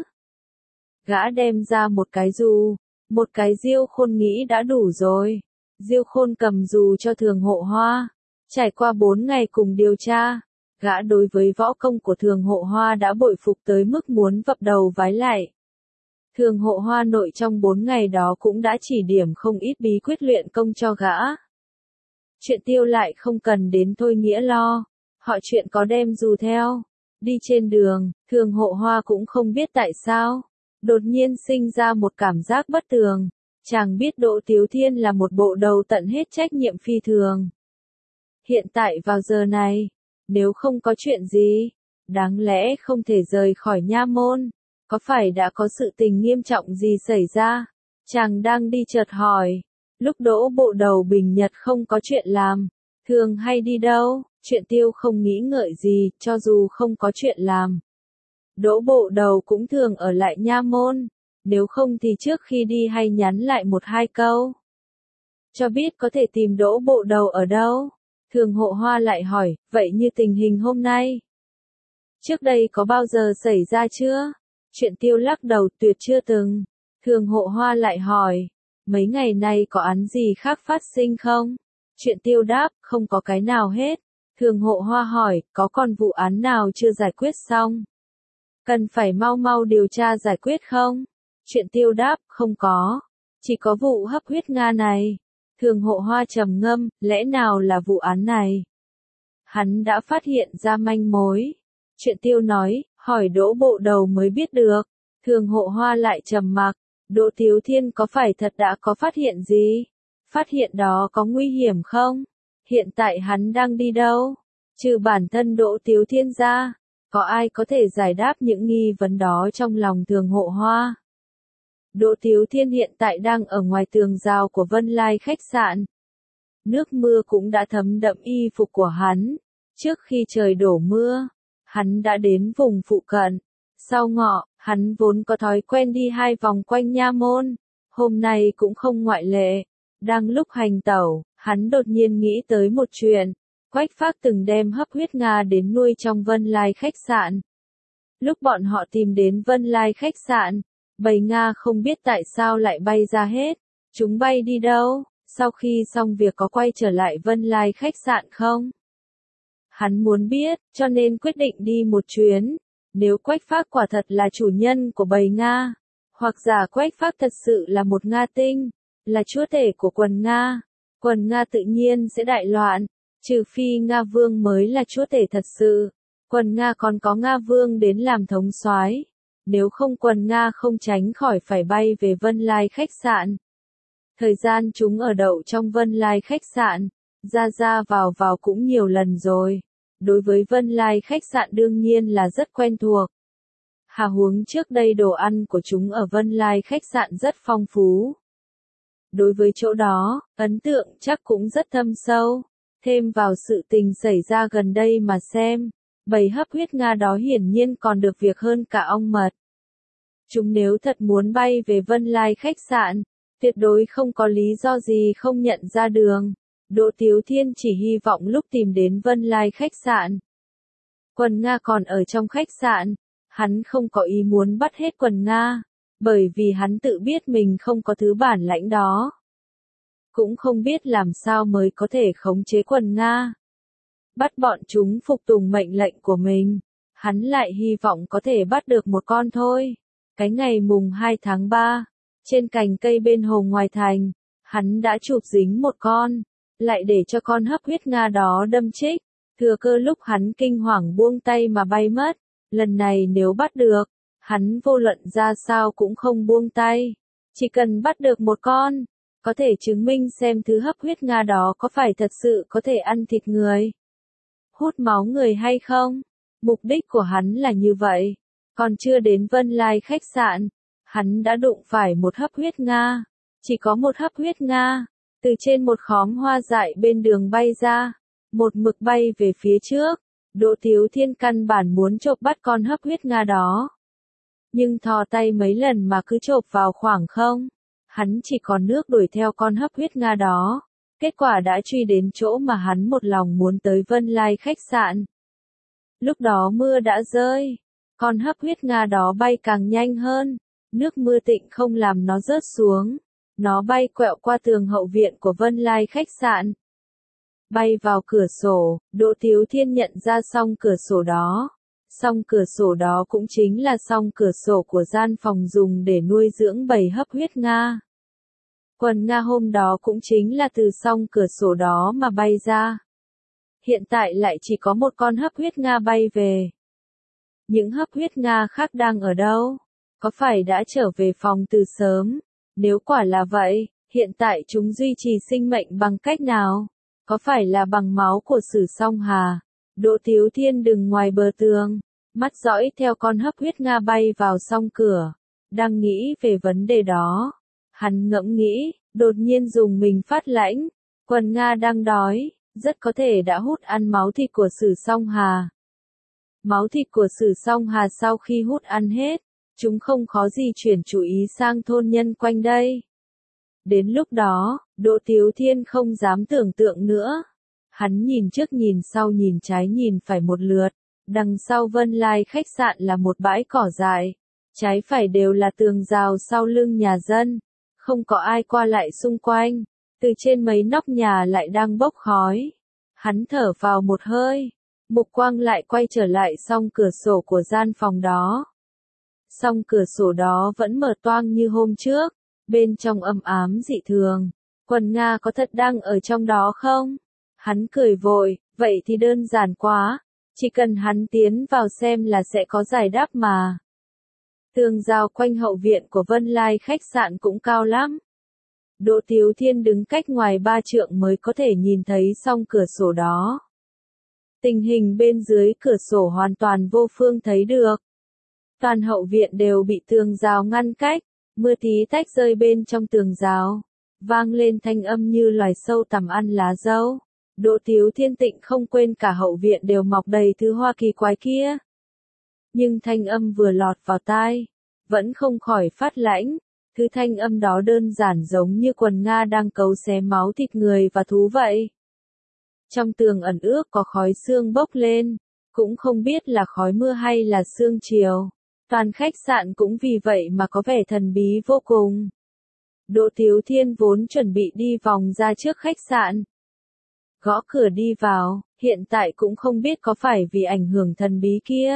Gã đem ra một cái dù, một cái diêu khôn nghĩ đã đủ rồi. Diêu khôn cầm dù cho Thường Hộ Hoa. Trải qua bốn ngày cùng điều tra, gã đối với võ công của Thường Hộ Hoa đã bội phục tới mức muốn vập đầu vái lại. Thường Hộ Hoa nội trong bốn ngày đó cũng đã chỉ điểm không ít bí quyết luyện công cho gã. Truyện Tiêu lại không cần đến Thôi Nghĩa lo, họ Chuyện có đem dù theo. Đi trên đường, Thường Hộ Hoa cũng không biết tại sao, đột nhiên sinh ra một cảm giác bất thường. Chàng biết Đỗ Tiếu Thiên là một bộ đầu tận hết trách nhiệm phi thường. Hiện tại vào giờ này, nếu không có chuyện gì, đáng lẽ không thể rời khỏi nha môn. Có phải đã có sự tình nghiêm trọng gì xảy ra? Chàng đang đi chợt hỏi. Lúc Đỗ bộ đầu bình nhật không có chuyện làm, thường hay đi đâu? Truyện Tiêu không nghĩ ngợi gì, cho dù không có chuyện làm, Đỗ bộ đầu cũng thường ở lại nha môn. nếu không thì trước khi đi hay nhắn lại một hai câu. Cho biết có thể tìm Đỗ Bộ Đầu ở đâu. Thường Hộ Hoa lại hỏi, vậy như tình hình hôm nay? Trước đây có bao giờ xảy ra chưa? Chuyện Tiêu lắc đầu, tuyệt chưa từng. Thường Hộ Hoa lại hỏi, mấy ngày nay có án gì khác phát sinh không? Chuyện Tiêu đáp, không có cái nào hết. Thường Hộ Hoa hỏi, có còn vụ án nào chưa giải quyết xong? Cần phải mau mau điều tra giải quyết không? Chuyện Tiêu đáp, không có. Chỉ có vụ hấp huyết Nga này. Thường Hộ Hoa trầm ngâm, lẽ nào là vụ án này? Hắn đã phát hiện ra manh mối. Chuyện Tiêu nói, hỏi Đỗ Bộ Đầu mới biết được. Thường Hộ Hoa lại trầm mặc, Đỗ Tiếu Thiên có phải thật đã có phát hiện gì? Phát hiện đó có nguy hiểm không? Hiện tại hắn đang đi đâu? Trừ bản thân Đỗ Tiếu Thiên ra, có ai có thể giải đáp những nghi vấn đó trong lòng Thường Hộ Hoa? Đỗ Tiếu Thiên hiện tại đang ở ngoài tường rào của Vân Lai khách sạn. Nước mưa cũng đã thấm đậm y phục của hắn. Trước khi trời đổ mưa, hắn đã đến vùng phụ cận. Sau ngọ, hắn vốn có thói quen đi hai vòng quanh nha môn. Hôm nay cũng không ngoại lệ. Đang lúc hành tẩu, hắn đột nhiên nghĩ tới một chuyện. Quách Phác từng đem hấp huyết Nga đến nuôi trong Vân Lai khách sạn. Lúc bọn họ tìm đến Vân Lai khách sạn, bầy Nga không biết tại sao lại bay ra hết. Chúng bay đi đâu? Sau khi xong việc có quay trở lại Vân Lai khách sạn không? Hắn muốn biết, cho nên quyết định đi một chuyến. Nếu Quách Phác quả thật là chủ nhân của bầy Nga, hoặc giả Quách Phác thật sự là một Nga tinh, là chúa tể của quần Nga, quần Nga tự nhiên sẽ đại loạn, trừ phi Nga Vương mới là chúa tể thật sự. Quần Nga còn có Nga Vương đến làm thống soái, nếu không quần Nga không tránh khỏi phải bay về Vân Lai khách sạn. Thời gian chúng ở đậu trong Vân Lai khách sạn, ra ra vào vào cũng nhiều lần rồi. Đối với Vân Lai khách sạn đương nhiên là rất quen thuộc. Hà huống trước đây đồ ăn của chúng ở Vân Lai khách sạn rất phong phú. Đối với chỗ đó, ấn tượng chắc cũng rất thâm sâu. Thêm vào sự tình xảy ra gần đây mà xem, bầy hấp huyết Nga đó hiển nhiên còn được việc hơn cả ong mật. Chúng nếu thật muốn bay về Vân Lai khách sạn, tuyệt đối không có lý do gì không nhận ra đường. Đỗ Tiếu Thiên chỉ hy vọng lúc tìm đến Vân Lai khách sạn, quần Nga còn ở trong khách sạn, hắn không có ý muốn bắt hết quần Nga, bởi vì hắn tự biết mình không có thứ bản lãnh đó. Cũng không biết làm sao mới có thể khống chế quần Nga. Bắt bọn chúng phục tùng mệnh lệnh của mình, hắn lại hy vọng có thể bắt được một con thôi. Cái ngày mùng hai tháng ba, trên cành cây bên hồ ngoài thành, hắn đã chụp dính một con, lại để cho con hấp huyết Nga đó đâm chích, thừa cơ lúc hắn kinh hoàng buông tay mà bay mất. Lần này nếu bắt được, hắn vô luận ra sao cũng không buông tay. Chỉ cần bắt được một con, có thể chứng minh xem thứ hấp huyết Nga đó có phải thật sự có thể ăn thịt người, hút máu người hay không. Mục đích của hắn là như vậy. Còn chưa đến Vân Lai khách sạn, hắn đã đụng phải một hấp huyết Nga. Chỉ có một hấp huyết Nga, từ trên một khóm hoa dại bên đường bay ra, một mực bay về phía trước. Đỗ Tiếu Thiên căn bản muốn chộp bắt con hấp huyết Nga đó. Nhưng thò tay mấy lần mà cứ chộp vào khoảng không. Hắn chỉ còn nước đuổi theo con hấp huyết Nga đó. Kết quả đã truy đến chỗ mà hắn một lòng muốn tới Vân Lai khách sạn. Lúc đó mưa đã rơi. Con hấp huyết Nga đó bay càng nhanh hơn. Nước mưa tịnh không làm nó rớt xuống. Nó bay quẹo qua tường hậu viện của Vân Lai khách sạn. Bay vào cửa sổ, Đỗ Tiếu Thiên nhận ra song cửa sổ đó. Song cửa sổ đó cũng chính là song cửa sổ của gian phòng dùng để nuôi dưỡng bầy hấp huyết Nga. Quần Nga hôm đó cũng chính là từ song cửa sổ đó mà bay ra. Hiện tại lại chỉ có một con hấp huyết Nga bay về. Những hấp huyết Nga khác đang ở đâu? Có phải đã trở về phòng từ sớm? Nếu quả là vậy, hiện tại chúng duy trì sinh mệnh bằng cách nào? Có phải là bằng máu của Sử Song Hà? Đỗ Tiếu Thiên đứng ngoài bờ tường, mắt dõi theo con hấp huyết Nga bay vào song cửa, đang nghĩ về vấn đề đó. Hắn ngẫm nghĩ, đột nhiên dùng mình phát lãnh, quần Nga đang đói, rất có thể đã hút ăn máu thịt của Sử Song Hà. Máu thịt của Sử Song Hà sau khi hút ăn hết, Chúng không khó gì chuyển chú ý sang thôn nhân quanh đây. Đến lúc đó, Đỗ Tiếu Thiên không dám tưởng tượng nữa. Hắn nhìn trước nhìn sau nhìn trái nhìn phải một lượt. Đằng sau Vân Lai khách sạn là một bãi cỏ dại. Trái phải đều là tường rào sau lưng nhà dân. Không có ai qua lại xung quanh. Từ trên mấy nóc nhà lại đang bốc khói. Hắn thở vào một hơi. Mục quang lại quay trở lại song cửa sổ của gian phòng đó. Song cửa sổ đó vẫn mở toang như hôm trước. Bên trong âm ám dị thường. Quần Nga có thật đang ở trong đó không? Hắn cười vội, vậy thì đơn giản quá. Chỉ cần hắn tiến vào xem là sẽ có giải đáp mà. Tường rào quanh hậu viện của Vân Lai khách sạn cũng cao lắm. Đỗ Tiếu Thiên đứng cách ngoài ba trượng mới có thể nhìn thấy song cửa sổ đó. Tình hình bên dưới cửa sổ hoàn toàn vô phương thấy được. Toàn hậu viện đều bị tường rào ngăn cách, mưa tí tách rơi bên trong tường rào, vang lên thanh âm như loài sâu tằm ăn lá dâu. Đỗ Tiếu Thiên tịnh không quên cả hậu viện đều mọc đầy thứ hoa kỳ quái kia. Nhưng thanh âm vừa lọt vào tai, vẫn không khỏi phát lãnh. Thứ thanh âm đó đơn giản giống như quần Nga đang cấu xé máu thịt người và thú vậy. Trong tường ẩn ước có khói sương bốc lên, cũng không biết là khói mưa hay là sương chiều. Toàn khách sạn cũng vì vậy mà có vẻ thần bí vô cùng. Đỗ Tiếu Thiên vốn chuẩn bị đi vòng ra trước khách sạn. Gõ cửa đi vào, hiện tại cũng không biết có phải vì ảnh hưởng thần bí kia.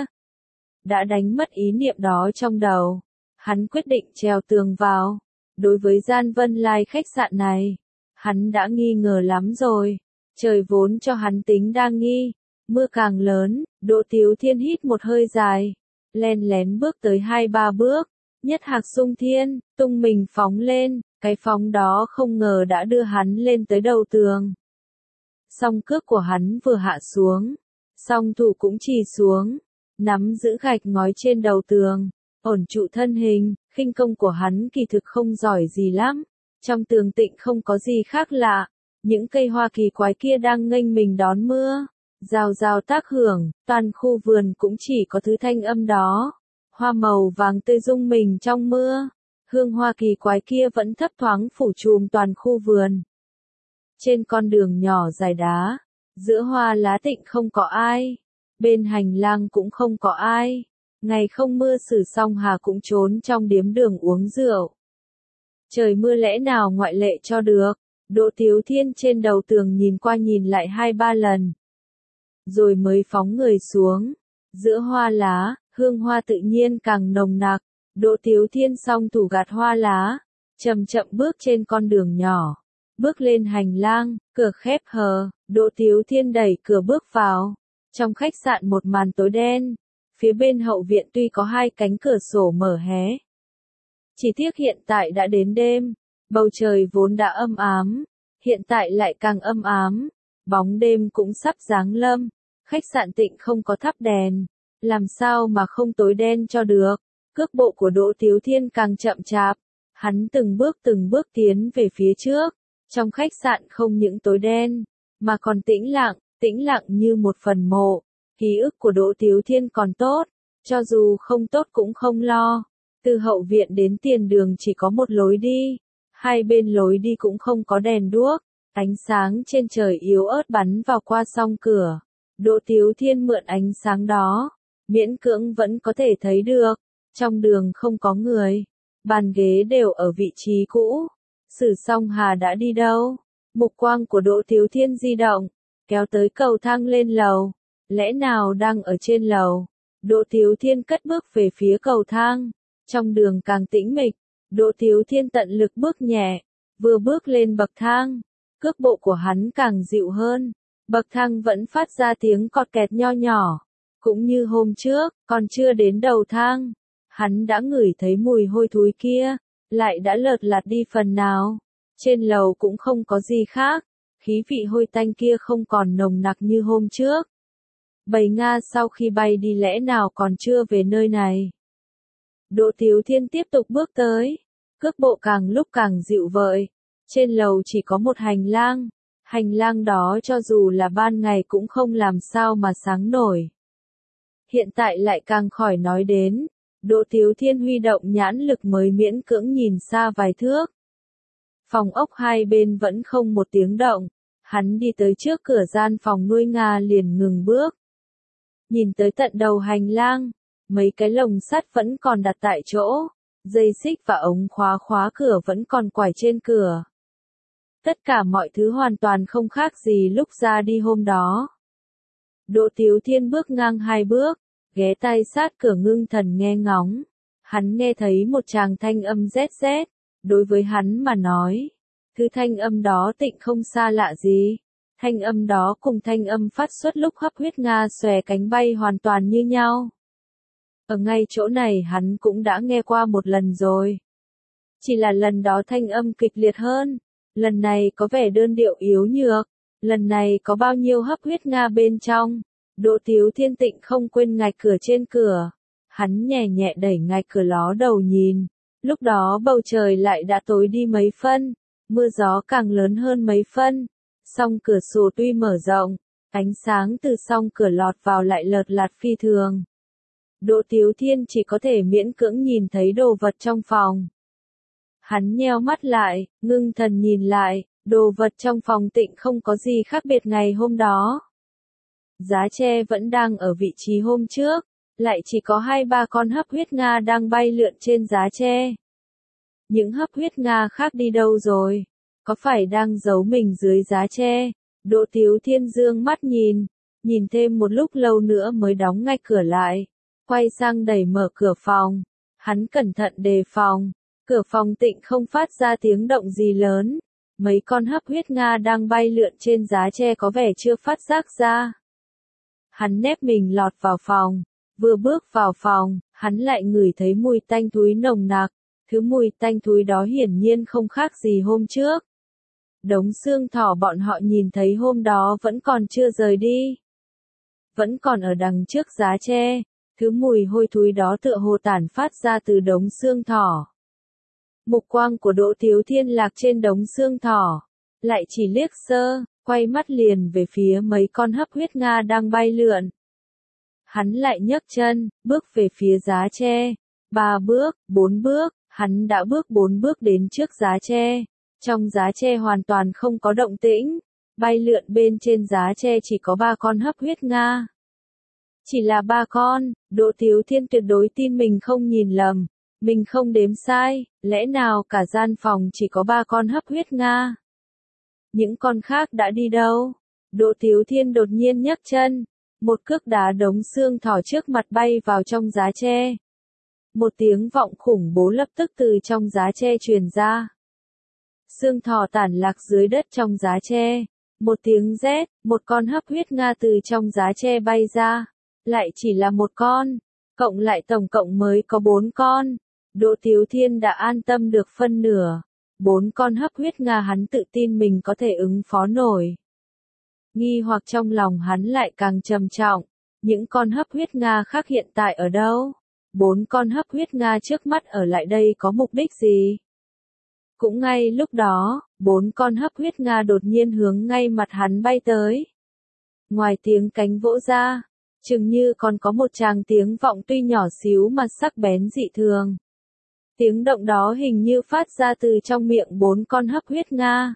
Đã đánh mất ý niệm đó trong đầu. Hắn quyết định trèo tường vào. Đối với gian Vân Lai khách sạn này, hắn đã nghi ngờ lắm rồi. Trời vốn cho hắn tính đang nghi. Mưa càng lớn, Đỗ Tiếu Thiên hít một hơi dài. Len lén bước tới hai ba bước. Nhất hạc xung thiên, tung mình phóng lên. Cái phóng đó không ngờ đã đưa hắn lên tới đầu tường. Song cước của hắn vừa hạ xuống. Song thủ cũng chì xuống. Nắm giữ gạch ngói trên đầu tường. Ổn trụ thân hình, khinh công của hắn kỳ thực không giỏi gì lắm. Trong tường tịnh không có gì khác lạ. Những cây hoa kỳ quái kia đang nghênh mình đón mưa. Rào rào tác hưởng, toàn khu vườn cũng chỉ có thứ thanh âm đó. Hoa màu vàng tươi rung mình trong mưa. Hương hoa kỳ quái kia vẫn thấp thoáng phủ trùm toàn khu vườn. Trên con đường nhỏ dài đá, giữa hoa lá tịnh không có ai. Bên hành lang cũng không có ai. Ngày không mưa Sử Song Hà cũng trốn trong điếm đường uống rượu. Trời mưa lẽ nào ngoại lệ cho được. Đỗ Tiếu Thiên trên đầu tường nhìn qua nhìn lại hai ba lần. Rồi mới phóng người xuống. Giữa hoa lá, hương hoa tự nhiên càng nồng nặc. Đỗ Tiếu Thiên song thủ gạt hoa lá. Chậm chậm bước trên con đường nhỏ. Bước lên hành lang, cửa khép hờ. Đỗ Tiếu Thiên đẩy cửa bước vào. Trong khách sạn một màn tối đen. Phía bên hậu viện tuy có hai cánh cửa sổ mở hé. Chỉ tiếc hiện tại đã đến đêm. Bầu trời vốn đã âm ám. Hiện tại lại càng âm ám. Bóng đêm cũng sắp giáng lâm. Khách sạn tịnh không có thắp đèn. Làm sao mà không tối đen cho được. Cước bộ của Đỗ Tiếu Thiên càng chậm chạp. Hắn từng bước từng bước tiến về phía trước. Trong khách sạn không những tối đen, mà còn tĩnh lặng, tĩnh lặng như một phần mộ. Ký ức của Đỗ Tiếu Thiên còn tốt, cho dù không tốt cũng không lo. Từ hậu viện đến tiền đường chỉ có một lối đi. Hai bên lối đi cũng không có đèn đuốc. Ánh sáng trên trời yếu ớt bắn vào qua song cửa. Đỗ Tiếu Thiên mượn ánh sáng đó. Miễn cưỡng vẫn có thể thấy được. Trong đường không có người. Bàn ghế đều ở vị trí cũ. Sử Song Hà đã đi đâu? Mục quang của Đỗ Tiếu Thiên di động. Kéo tới cầu thang lên lầu. Lẽ nào đang ở trên lầu? Đỗ Tiếu Thiên cất bước về phía cầu thang. Trong đường càng tĩnh mịch. Đỗ Tiếu Thiên tận lực bước nhẹ. Vừa bước lên bậc thang. Cước bộ của hắn càng dịu hơn. Bậc thang vẫn phát ra tiếng cọt kẹt nho nhỏ. Cũng như hôm trước, còn chưa đến đầu thang. Hắn đã ngửi thấy mùi hôi thối kia. Lại đã lợt lạt đi phần nào. Trên lầu cũng không có gì khác. Khí vị hôi tanh kia không còn nồng nặc như hôm trước. Bầy Nga sau khi bay đi lẽ nào còn chưa về nơi này. Đỗ Tiếu Thiên tiếp tục bước tới. Cước bộ càng lúc càng dịu vợi. Trên lầu chỉ có một hành lang. Hành lang đó cho dù là ban ngày cũng không làm sao mà sáng nổi. Hiện tại lại càng khỏi nói đến. Đỗ Tiếu Thiên huy động nhãn lực mới miễn cưỡng nhìn xa vài thước. Phòng ốc hai bên vẫn không một tiếng động, hắn đi tới trước cửa gian phòng nuôi Nga liền ngừng bước. Nhìn tới tận đầu hành lang, mấy cái lồng sắt vẫn còn đặt tại chỗ, dây xích và ống khóa khóa cửa vẫn còn quải trên cửa. Tất cả mọi thứ hoàn toàn không khác gì lúc ra đi hôm đó. Đỗ Tiếu Thiên bước ngang hai bước, ghé tai sát cửa ngưng thần nghe ngóng. Hắn nghe thấy một tràng thanh âm rét rét, đối với hắn mà nói. Thứ thanh âm đó tịnh không xa lạ gì. Thanh âm đó cùng thanh âm phát xuất lúc hấp huyết Nga xòe cánh bay hoàn toàn như nhau. Ở ngay chỗ này hắn cũng đã nghe qua một lần rồi. Chỉ là lần đó thanh âm kịch liệt hơn. Lần này có vẻ đơn điệu yếu nhược. Lần này có bao nhiêu hấp huyết Nga bên trong. Đỗ Tiếu Thiên tịnh không quên ngạch cửa trên cửa. Hắn nhẹ nhẹ đẩy ngạch cửa ló đầu nhìn. Lúc đó bầu trời lại đã tối đi mấy phân. Mưa gió càng lớn hơn mấy phân. Song cửa sổ tuy mở rộng, ánh sáng từ song cửa lọt vào lại lợt lạt phi thường. Đỗ Tiếu Thiên chỉ có thể miễn cưỡng nhìn thấy đồ vật trong phòng. Hắn nheo mắt lại, ngưng thần nhìn lại, đồ vật trong phòng tịnh không có gì khác biệt ngày hôm đó. Giá tre vẫn đang ở vị trí hôm trước, lại chỉ có hai ba con hấp huyết Nga đang bay lượn trên giá tre. Những hấp huyết Nga khác đi đâu rồi? Có phải đang giấu mình dưới giá tre? Đỗ Tiếu Thiên dương mắt nhìn, nhìn thêm một lúc lâu nữa mới đóng ngay cửa lại, quay sang đẩy mở cửa phòng. Hắn cẩn thận đề phòng, cửa phòng tịnh không phát ra tiếng động gì lớn. Mấy con hấp huyết Nga đang bay lượn trên giá tre có vẻ chưa phát giác ra. Hắn nép mình lọt vào phòng, vừa bước vào phòng, hắn lại ngửi thấy mùi tanh thúi nồng nặc. Thứ mùi tanh thúi đó hiển nhiên không khác gì hôm trước. Đống xương thỏ bọn họ nhìn thấy hôm đó vẫn còn chưa rời đi. Vẫn còn ở đằng trước giá tre, thứ mùi hôi thúi đó tựa hồ tản phát ra từ đống xương thỏ. Mục quang của Đỗ Tiếu Thiên lạc trên đống xương thỏ, lại chỉ liếc sơ, quay mắt liền về phía mấy con hấp huyết Nga đang bay lượn. Hắn lại nhấc chân, bước về phía giá tre. Ba bước, bốn bước, hắn đã bước bốn bước đến trước giá tre. Trong giá tre hoàn toàn không có động tĩnh, bay lượn bên trên giá tre chỉ có ba con hấp huyết Nga. Chỉ là ba con, Đỗ Tiếu Thiên tuyệt đối tin mình không nhìn lầm, mình không đếm sai, lẽ nào cả gian phòng chỉ có ba con hấp huyết Nga? Những con khác đã đi đâu? Đỗ Tiếu Thiên đột nhiên nhấc chân, một cước đá đống xương thỏ trước mặt bay vào trong giá tre. Một tiếng vọng khủng bố lập tức từ trong giá tre truyền ra. Xương thỏ tản lạc dưới đất trong giá tre. Một tiếng rét, một con hấp huyết Nga từ trong giá tre bay ra. Lại chỉ là một con. Cộng lại tổng cộng mới có bốn con. Đỗ Tiếu Thiên đã an tâm được phân nửa. Bốn con hấp huyết Nga hắn tự tin mình có thể ứng phó nổi. Nghi hoặc trong lòng hắn lại càng trầm trọng. Những con hấp huyết Nga khác hiện tại ở đâu? Bốn con hấp huyết Nga trước mắt ở lại đây có mục đích gì? Cũng ngay lúc đó, bốn con hấp huyết Nga đột nhiên hướng ngay mặt hắn bay tới. Ngoài tiếng cánh vỗ ra, chừng như còn có một tràng tiếng vọng tuy nhỏ xíu mà sắc bén dị thường. Tiếng động đó hình như phát ra từ trong miệng bốn con hấp huyết Nga.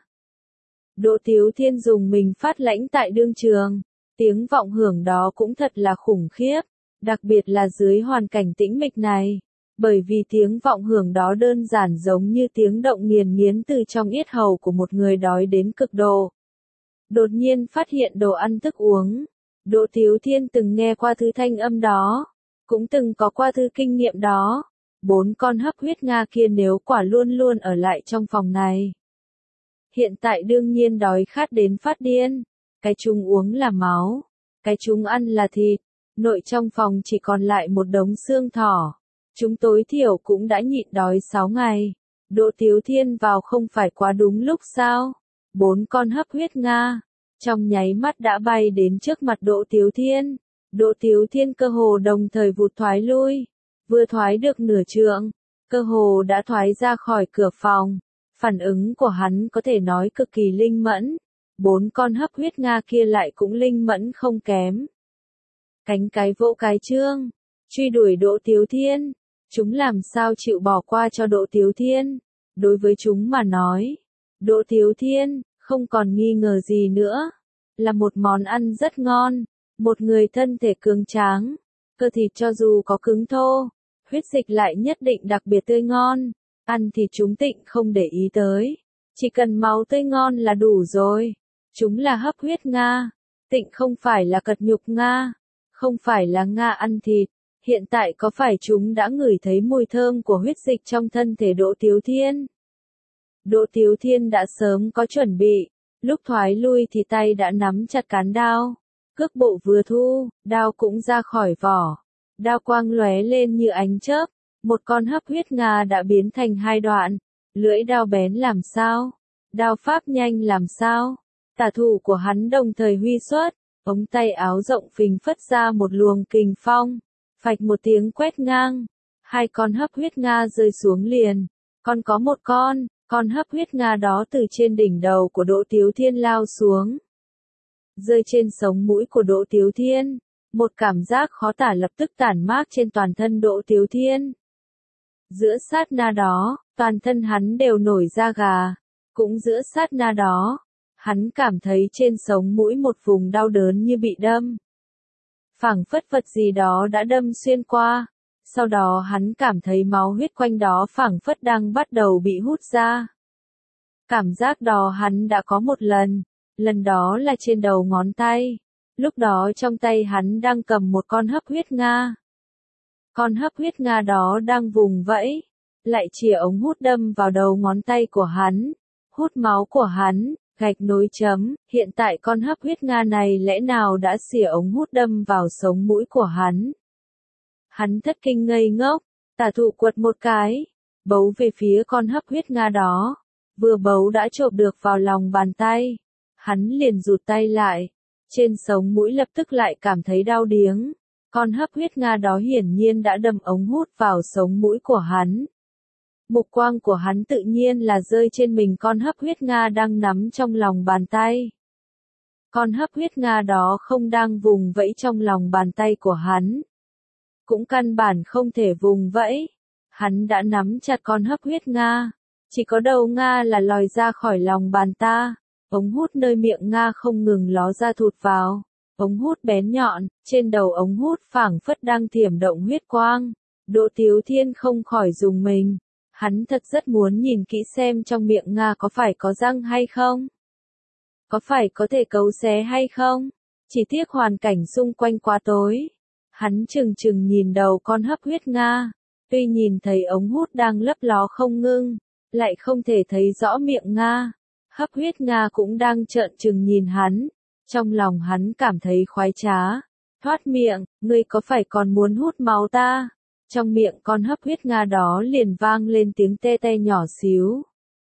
Đỗ Tiếu Thiên dùng mình phát lãnh tại đương trường. Tiếng vọng hưởng đó cũng thật là khủng khiếp, đặc biệt là dưới hoàn cảnh tĩnh mịch này. Bởi vì tiếng vọng hưởng đó đơn giản giống như tiếng động nghiền nghiến từ trong yết hầu của một người đói đến cực độ. Đột nhiên phát hiện đồ ăn thức uống. Đỗ Tiếu Thiên từng nghe qua thứ thanh âm đó, cũng từng có qua thứ kinh nghiệm đó. Bốn con hấp huyết Nga kia nếu quả luôn luôn ở lại trong phòng này. Hiện tại đương nhiên đói khát đến phát điên. Cái chúng uống là máu, cái chúng ăn là thịt. Nội trong phòng chỉ còn lại một đống xương thỏ. Chúng tối thiểu cũng đã nhịn đói sáu ngày. Đỗ Tiếu Thiên vào không phải quá đúng lúc sao? Bốn con hấp huyết Nga, trong nháy mắt đã bay đến trước mặt Đỗ Tiếu Thiên. Đỗ Tiếu Thiên cơ hồ đồng thời vụt thoái lui. Vừa thoái được nửa trượng, cơ hồ đã thoái ra khỏi cửa phòng. Phản ứng của hắn có thể nói cực kỳ linh mẫn. Bốn con hấp huyết Nga kia lại cũng linh mẫn không kém. Cánh cái vỗ cái trương, truy đuổi Đỗ Tiếu Thiên. Chúng làm sao chịu bỏ qua cho Đỗ Tiếu Thiên? Đối với chúng mà nói, Đỗ Tiếu Thiên, không còn nghi ngờ gì nữa, là một món ăn rất ngon, một người thân thể cường tráng, cơ thịt cho dù có cứng thô, huyết dịch lại nhất định đặc biệt tươi ngon, ăn thì chúng tịnh không để ý tới, chỉ cần máu tươi ngon là đủ rồi. Chúng là hấp huyết Nga, tịnh không phải là cật nhục Nga, không phải là Nga ăn thịt. Hiện tại có phải chúng đã ngửi thấy mùi thơm của huyết dịch trong thân thể Đỗ Tiếu Thiên? Đỗ Tiếu Thiên đã sớm có chuẩn bị, lúc thoái lui thì tay đã nắm chặt cán đao, cước bộ vừa thu, đao cũng ra khỏi vỏ, đao quang lóe lên như ánh chớp, một con hấp huyết Nga đã biến thành hai đoạn, lưỡi đao bén làm sao, đao pháp nhanh làm sao, tả thủ của hắn đồng thời huy xuất, ống tay áo rộng phình phất ra một luồng kình phong. Phạch một tiếng quét ngang, hai con hấp huyết Nga rơi xuống liền, còn có một con, con hấp huyết Nga đó từ trên đỉnh đầu của Đỗ Tiếu Thiên lao xuống. Rơi trên sống mũi của Đỗ Tiếu Thiên, một cảm giác khó tả lập tức tản mát trên toàn thân Đỗ Tiếu Thiên. Giữa sát na đó, toàn thân hắn đều nổi da gà, cũng giữa sát na đó, hắn cảm thấy trên sống mũi một vùng đau đớn như bị đâm. Phảng phất vật gì đó đã đâm xuyên qua, sau đó hắn cảm thấy máu huyết quanh đó phảng phất đang bắt đầu bị hút ra. Cảm giác đó hắn đã có một lần, lần đó là trên đầu ngón tay, lúc đó trong tay hắn đang cầm một con hấp huyết Nga. Con hấp huyết Nga đó đang vùng vẫy, lại chìa ống hút đâm vào đầu ngón tay của hắn, hút máu của hắn. Gạch nối chấm, hiện tại con hấp huyết Nga này lẽ nào đã xỉa ống hút đâm vào sống mũi của hắn. Hắn thất kinh ngây ngốc, tả thủ quật một cái, bấu về phía con hấp huyết Nga đó, vừa bấu đã chộp được vào lòng bàn tay. Hắn liền rụt tay lại, trên sống mũi lập tức lại cảm thấy đau điếng, con hấp huyết Nga đó hiển nhiên đã đâm ống hút vào sống mũi của hắn. Mục quang của hắn tự nhiên là rơi trên mình con hấp huyết Nga đang nắm trong lòng bàn tay. Con hấp huyết Nga đó không đang vùng vẫy trong lòng bàn tay của hắn. Cũng căn bản không thể vùng vẫy. Hắn đã nắm chặt con hấp huyết Nga. Chỉ có đầu Nga là lòi ra khỏi lòng bàn ta. Ống hút nơi miệng Nga không ngừng ló ra thụt vào. Ống hút bén nhọn, trên đầu ống hút phảng phất đang thiểm động huyết quang. Đỗ Tiếu Thiên không khỏi rùng mình. Hắn thật rất muốn nhìn kỹ xem trong miệng Nga có phải có răng hay không? Có phải có thể cấu xé hay không? Chỉ tiếc hoàn cảnh xung quanh quá tối. Hắn chừng chừng nhìn đầu con hấp huyết Nga. Tuy nhìn thấy ống hút đang lấp ló không ngưng, lại không thể thấy rõ miệng Nga. Hấp huyết Nga cũng đang trợn trừng nhìn hắn. Trong lòng hắn cảm thấy khoái trá. Thoát miệng, ngươi có phải còn muốn hút máu ta? Trong miệng con hấp huyết Nga đó liền vang lên tiếng tê tê nhỏ xíu.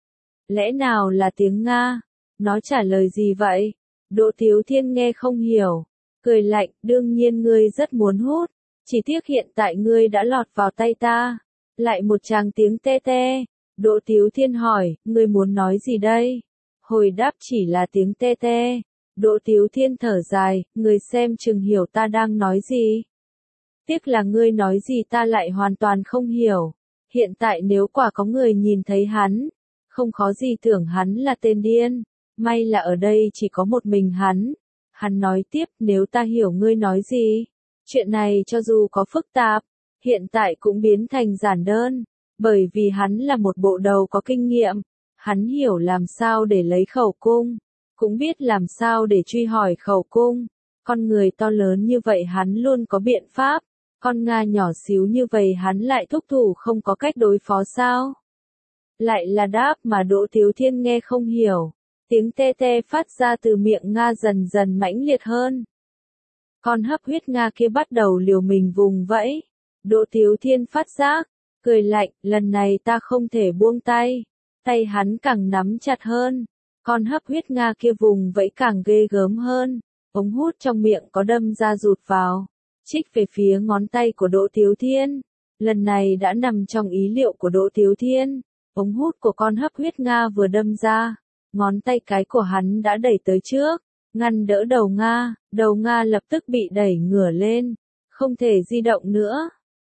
Lẽ nào là tiếng Nga? Nó trả lời gì vậy? Đỗ Tiếu Thiên nghe không hiểu. Cười lạnh, đương nhiên ngươi rất muốn hút. Chỉ tiếc hiện tại ngươi đã lọt vào tay ta. Lại một tràng tiếng tê tê. Đỗ Tiếu Thiên hỏi, ngươi muốn nói gì đây? Hồi đáp chỉ là tiếng tê tê. Đỗ Tiếu Thiên thở dài, ngươi xem chừng hiểu ta đang nói gì. Tiếc là ngươi nói gì ta lại hoàn toàn không hiểu. Hiện tại nếu quả có người nhìn thấy hắn, không khó gì tưởng hắn là tên điên. May là ở đây chỉ có một mình hắn. Hắn nói tiếp, nếu ta hiểu ngươi nói gì, chuyện này cho dù có phức tạp, hiện tại cũng biến thành giản đơn. Bởi vì hắn là một bộ đầu có kinh nghiệm, hắn hiểu làm sao để lấy khẩu cung, cũng biết làm sao để truy hỏi khẩu cung. Con người to lớn như vậy hắn luôn có biện pháp. Con Nga nhỏ xíu như vậy hắn lại thúc thủ không có cách đối phó sao? Lại là đáp mà Đỗ Tiếu Thiên nghe không hiểu. Tiếng tê tê phát ra từ miệng Nga dần dần mãnh liệt hơn. Con hấp huyết Nga kia bắt đầu liều mình vùng vẫy. Đỗ Tiếu Thiên phát giác, cười lạnh, lần này ta không thể buông tay. Tay hắn càng nắm chặt hơn. Con hấp huyết Nga kia vùng vẫy càng ghê gớm hơn. Ống hút trong miệng có đâm ra rụt vào. Trích về phía ngón tay của Đỗ Tiếu Thiên. Lần này đã nằm trong ý liệu của Đỗ Tiếu Thiên. Ống hút của con hấp huyết Nga vừa đâm ra. Ngón tay cái của hắn đã đẩy tới trước. Ngăn đỡ đầu Nga. Đầu Nga lập tức bị đẩy ngửa lên. Không thể di động nữa.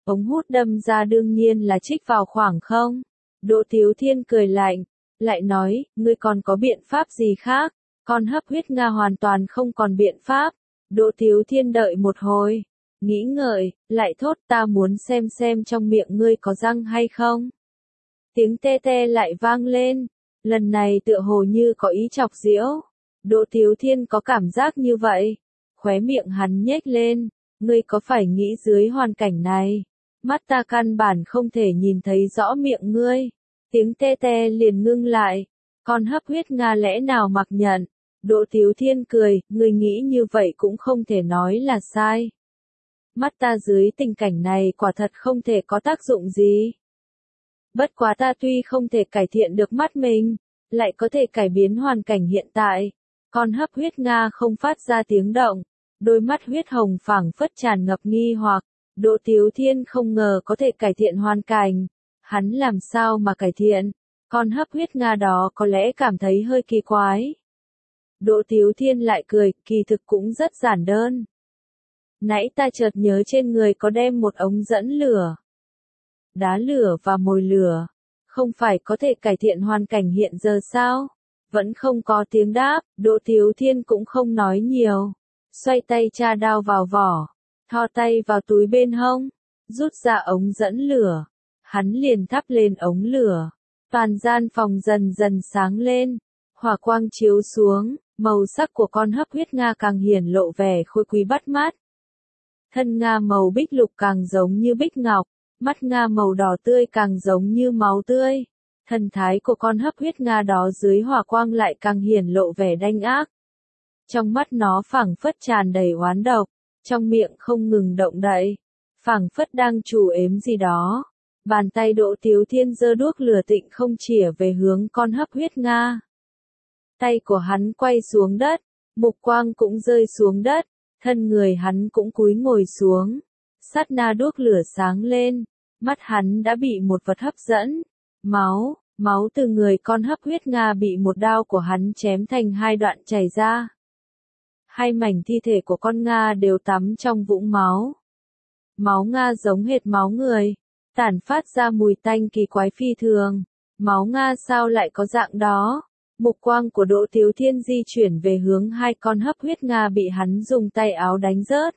ống hút đâm ra đương nhiên là trích vào khoảng không. Đỗ Tiếu Thiên cười lạnh, lại nói, ngươi còn có biện pháp gì khác? Con hấp huyết Nga hoàn toàn không còn biện pháp. Đỗ Tiếu Thiên đợi một hồi, nghĩ ngợi, lại thốt ta muốn xem xem trong miệng ngươi có răng hay không. Tiếng te te lại vang lên, lần này tựa hồ như có ý chọc giễu. Đỗ Tiếu Thiên có cảm giác như vậy, khóe miệng hắn nhếch lên, ngươi có phải nghĩ dưới hoàn cảnh này, mắt ta căn bản không thể nhìn thấy rõ miệng ngươi. Tiếng te te liền ngưng lại, con hấp huyết Nga lẽ nào mặc nhận. Đỗ Tiếu Thiên cười, ngươi nghĩ như vậy cũng không thể nói là sai. Mắt ta dưới tình cảnh này quả thật không thể có tác dụng gì. Bất quá ta tuy không thể cải thiện được mắt mình, lại có thể cải biến hoàn cảnh hiện tại. Con hấp huyết Nga không phát ra tiếng động, đôi mắt huyết hồng phảng phất tràn ngập nghi hoặc. Đỗ Tiếu Thiên không ngờ có thể cải thiện hoàn cảnh. Hắn làm sao mà cải thiện? Con hấp huyết Nga đó có lẽ cảm thấy hơi kỳ quái. Đỗ Tiếu Thiên lại cười, kỳ thực cũng rất giản đơn. Nãy ta chợt nhớ trên người có đem một ống dẫn lửa. Đá lửa và mồi lửa, không phải có thể cải thiện hoàn cảnh hiện giờ sao? Vẫn không có tiếng đáp, Đỗ Tiếu Thiên cũng không nói nhiều. Xoay tay tra đao vào vỏ, thò tay vào túi bên hông, rút ra ống dẫn lửa. Hắn liền thắp lên ống lửa. Toàn gian phòng dần dần sáng lên, hỏa quang chiếu xuống, màu sắc của con hấp huyết Nga càng hiển lộ vẻ khôi quý bắt mắt. Thân Nga màu bích lục càng giống như bích ngọc, mắt Nga màu đỏ tươi càng giống như máu tươi. Thần thái của con hấp huyết Nga đó dưới hỏa quang lại càng hiển lộ vẻ đanh ác. Trong mắt nó phảng phất tràn đầy oán độc, trong miệng không ngừng động đậy, phảng phất đang chủ ếm gì đó. Bàn tay Đỗ Tiếu Thiên giơ đuốc lửa tịnh không chĩa về hướng con hấp huyết Nga. Tay của hắn quay xuống đất, mục quang cũng rơi xuống đất, thân người hắn cũng cúi ngồi xuống. Sát na đuốc lửa sáng lên, mắt hắn đã bị một vật hấp dẫn. Máu, máu từ người con hấp huyết Nga bị một đao của hắn chém thành hai đoạn chảy ra. Hai mảnh thi thể của con Nga đều tắm trong vũng máu. Máu Nga giống hệt máu người, tản phát ra mùi tanh kỳ quái phi thường. Máu Nga sao lại có dạng đó? Mục quang của Đỗ Tiếu Thiên di chuyển về hướng hai con hấp huyết Nga bị hắn dùng tay áo đánh rớt.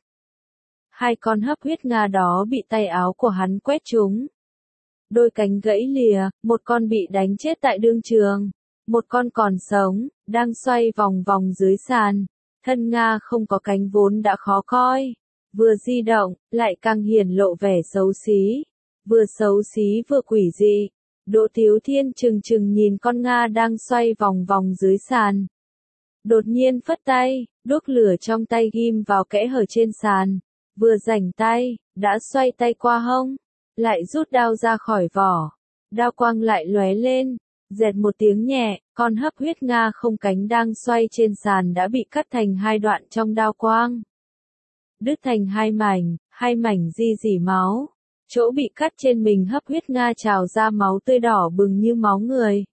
Hai con hấp huyết Nga đó bị tay áo của hắn quét trúng. Đôi cánh gãy lìa, một con bị đánh chết tại đương trường, một con còn sống, đang xoay vòng vòng dưới sàn. Thân Nga không có cánh vốn đã khó coi, vừa di động, lại càng hiển lộ vẻ xấu xí, vừa xấu xí vừa quỷ dị. Đỗ Tiếu Thiên chừng chừng nhìn con Nga đang xoay vòng vòng dưới sàn. Đột nhiên phất tay, đuốc lửa trong tay ghim vào kẽ hở trên sàn, vừa rảnh tay, đã xoay tay qua hông, lại rút đao ra khỏi vỏ. Đao quang lại lóe lên, dẹt một tiếng nhẹ, con hấp huyết Nga không cánh đang xoay trên sàn đã bị cắt thành hai đoạn trong đao quang. Đứt thành hai mảnh, hai mảnh di dỉ máu. Chỗ bị cắt trên mình hấp huyết Nga trào ra máu tươi đỏ bừng như máu người.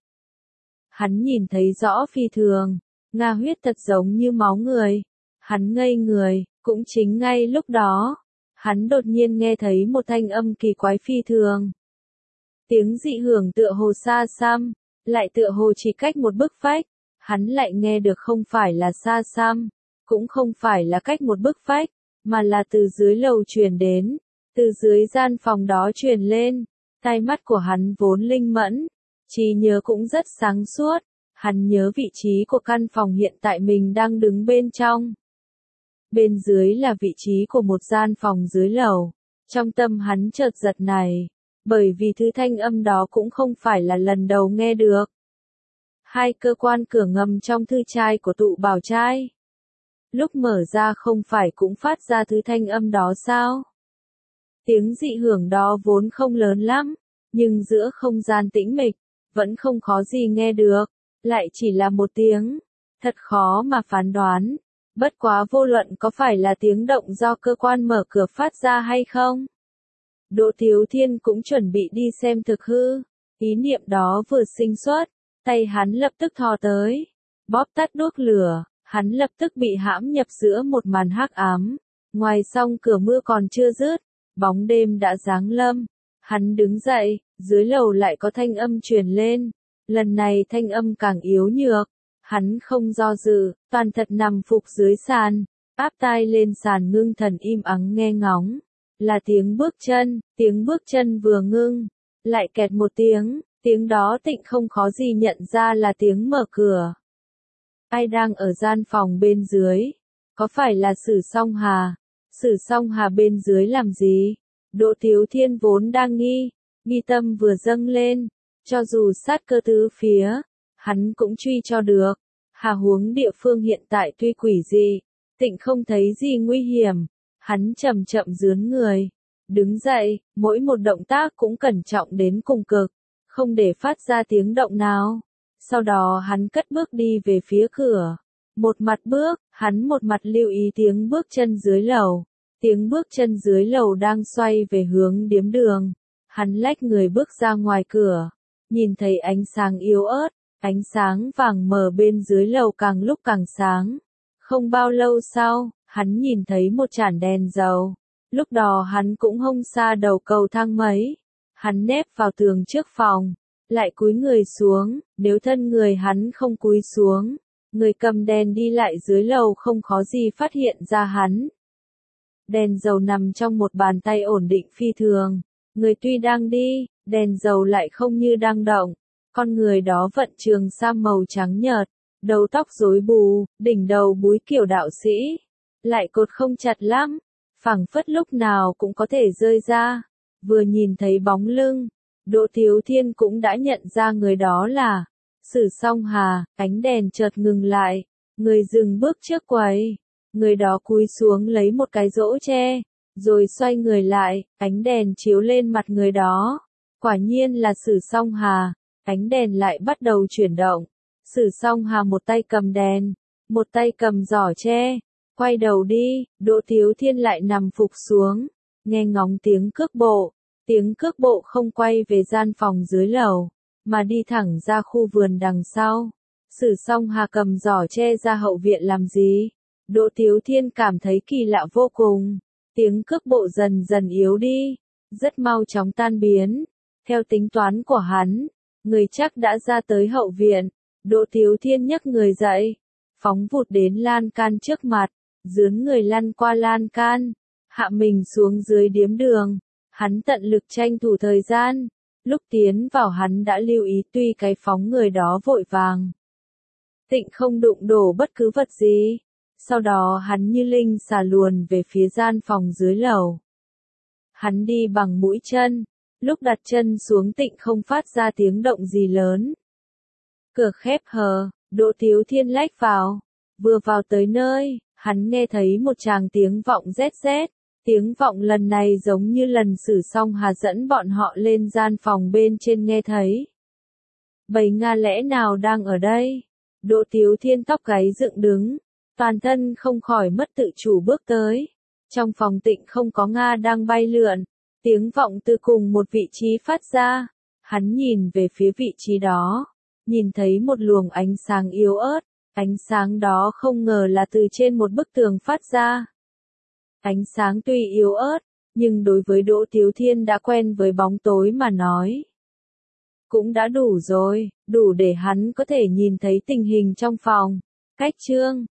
Hắn nhìn thấy rõ phi thường, Nga huyết thật giống như máu người. Hắn ngây người, cũng chính ngay lúc đó, hắn đột nhiên nghe thấy một thanh âm kỳ quái phi thường. Tiếng dị hưởng tựa hồ xa xăm, lại tựa hồ chỉ cách một bức vách. Hắn lại nghe được không phải là xa xăm, cũng không phải là cách một bức vách, mà là từ dưới lầu truyền đến. Từ dưới gian phòng đó truyền lên, tai mắt của hắn vốn linh mẫn, trí nhớ cũng rất sáng suốt, hắn nhớ vị trí của căn phòng hiện tại mình đang đứng bên trong. Bên dưới là vị trí của một gian phòng dưới lầu, trong tâm hắn chợt giật này, bởi vì thứ thanh âm đó cũng không phải là lần đầu nghe được. Hai cơ quan cửa ngầm trong thư trai của tụ bảo trai. Lúc mở ra không phải cũng phát ra thứ thanh âm đó sao? Tiếng dị hưởng đó vốn không lớn lắm, nhưng giữa không gian tĩnh mịch, vẫn không khó gì nghe được, lại chỉ là một tiếng, thật khó mà phán đoán, bất quá vô luận có phải là tiếng động do cơ quan mở cửa phát ra hay không. Đỗ Tiếu Thiên cũng chuẩn bị đi xem thực hư, ý niệm đó vừa sinh xuất, tay hắn lập tức thò tới, bóp tắt đuốc lửa, hắn lập tức bị hãm nhập giữa một màn hắc ám, ngoài song cửa mưa còn chưa dứt. bóng đêm đã giáng lâm. Hắn đứng dậy, dưới lầu lại có thanh âm truyền lên. Lần này thanh âm càng yếu nhược. Hắn không do dự, toàn thật nằm phục dưới sàn, áp tai lên sàn ngưng thần im ắng nghe ngóng. Là tiếng bước chân, tiếng bước chân vừa ngưng, lại kẹt một tiếng, tiếng đó Tịnh không khó gì nhận ra là tiếng mở cửa. Ai đang ở gian phòng bên dưới? Có phải là Sử Song Hà? Sử Song Hà bên dưới làm gì? Đỗ Tiếu Thiên vốn đang nghi, nghi tâm vừa dâng lên, cho dù sát cơ tứ phía, hắn cũng truy cho được. Hà huống địa phương hiện tại tuy quỷ dị, Tịnh không thấy gì nguy hiểm, hắn chậm chậm dướn người, đứng dậy, mỗi một động tác cũng cẩn trọng đến cùng cực, không để phát ra tiếng động nào. Sau đó hắn cất bước đi về phía cửa, một mặt bước, hắn một mặt lưu ý tiếng bước chân dưới lầu, tiếng bước chân dưới lầu đang xoay về hướng điếm đường. Hắn lách người bước ra ngoài cửa, nhìn thấy ánh sáng yếu ớt, ánh sáng vàng mờ bên dưới lầu càng lúc càng sáng. Không bao lâu sau, hắn nhìn thấy một chản đèn dầu. Lúc đó hắn cũng không xa đầu cầu thang mấy. Hắn nép vào tường trước phòng, lại cúi người xuống, nếu thân người hắn không cúi xuống, người cầm đèn đi lại dưới lầu không khó gì phát hiện ra hắn. Đèn dầu nằm trong một bàn tay ổn định phi thường, người tuy đang đi, đèn dầu lại không như đang động. Con người đó vận trường sam màu trắng nhợt, đầu tóc rối bù, đỉnh đầu búi kiểu đạo sĩ, lại cột không chặt lắm, phảng phất lúc nào cũng có thể rơi ra. Vừa nhìn thấy bóng lưng, Đỗ Tiếu Thiên cũng đã nhận ra người đó là Sử Song Hà. Ánh đèn chợt ngừng lại, người dừng bước trước quầy, người đó cúi xuống lấy một cái rỗ tre, rồi xoay người lại, ánh đèn chiếu lên mặt người đó, quả nhiên là Sử Song Hà. Ánh đèn lại bắt đầu chuyển động. Sử Song Hà một tay cầm đèn, một tay cầm giỏ tre, quay đầu đi. Đỗ Tiếu Thiên lại nằm phục xuống, nghe ngóng tiếng cước bộ. Tiếng cước bộ không quay về gian phòng dưới lầu, mà đi thẳng ra khu vườn đằng sau. Sử Song Hà cầm giỏ tre ra hậu viện làm gì? Đỗ Tiếu Thiên cảm thấy kỳ lạ vô cùng. Tiếng cước bộ dần dần yếu đi, rất mau chóng tan biến. Theo tính toán của hắn, người chắc đã ra tới hậu viện. Đỗ Tiếu Thiên nhấc người dậy, phóng vụt đến lan can trước mặt, dướn người lăn qua lan can, hạ mình xuống dưới điếm đường. Hắn tận lực tranh thủ thời gian, lúc tiến vào hắn đã lưu ý tuy cái phóng người đó vội vàng. Tịnh không đụng đổ bất cứ vật gì, sau đó hắn như linh xà luồn về phía gian phòng dưới lầu. Hắn đi bằng mũi chân. Lúc đặt chân xuống Tịnh không phát ra tiếng động gì lớn. Cửa khép hờ, Đỗ Tiếu Thiên lách vào. Vừa vào tới nơi, hắn nghe thấy một tràng tiếng vọng rét rét. Tiếng vọng lần này giống như lần Sử Song Hà dẫn bọn họ lên gian phòng bên trên nghe thấy. Bầy Nga lẽ nào đang ở đây? Đỗ Tiếu Thiên tóc gáy dựng đứng, toàn thân không khỏi mất tự chủ bước tới. Trong phòng Tịnh không có Nga đang bay lượn. Tiếng vọng từ cùng một vị trí phát ra. Hắn nhìn về phía vị trí đó, nhìn thấy một luồng ánh sáng yếu ớt. Ánh sáng đó không ngờ là từ trên một bức tường phát ra. Ánh sáng tuy yếu ớt, nhưng đối với Đỗ Tiếu Thiên đã quen với bóng tối mà nói, cũng đã đủ rồi, đủ để hắn có thể nhìn thấy tình hình trong phòng. Cách chương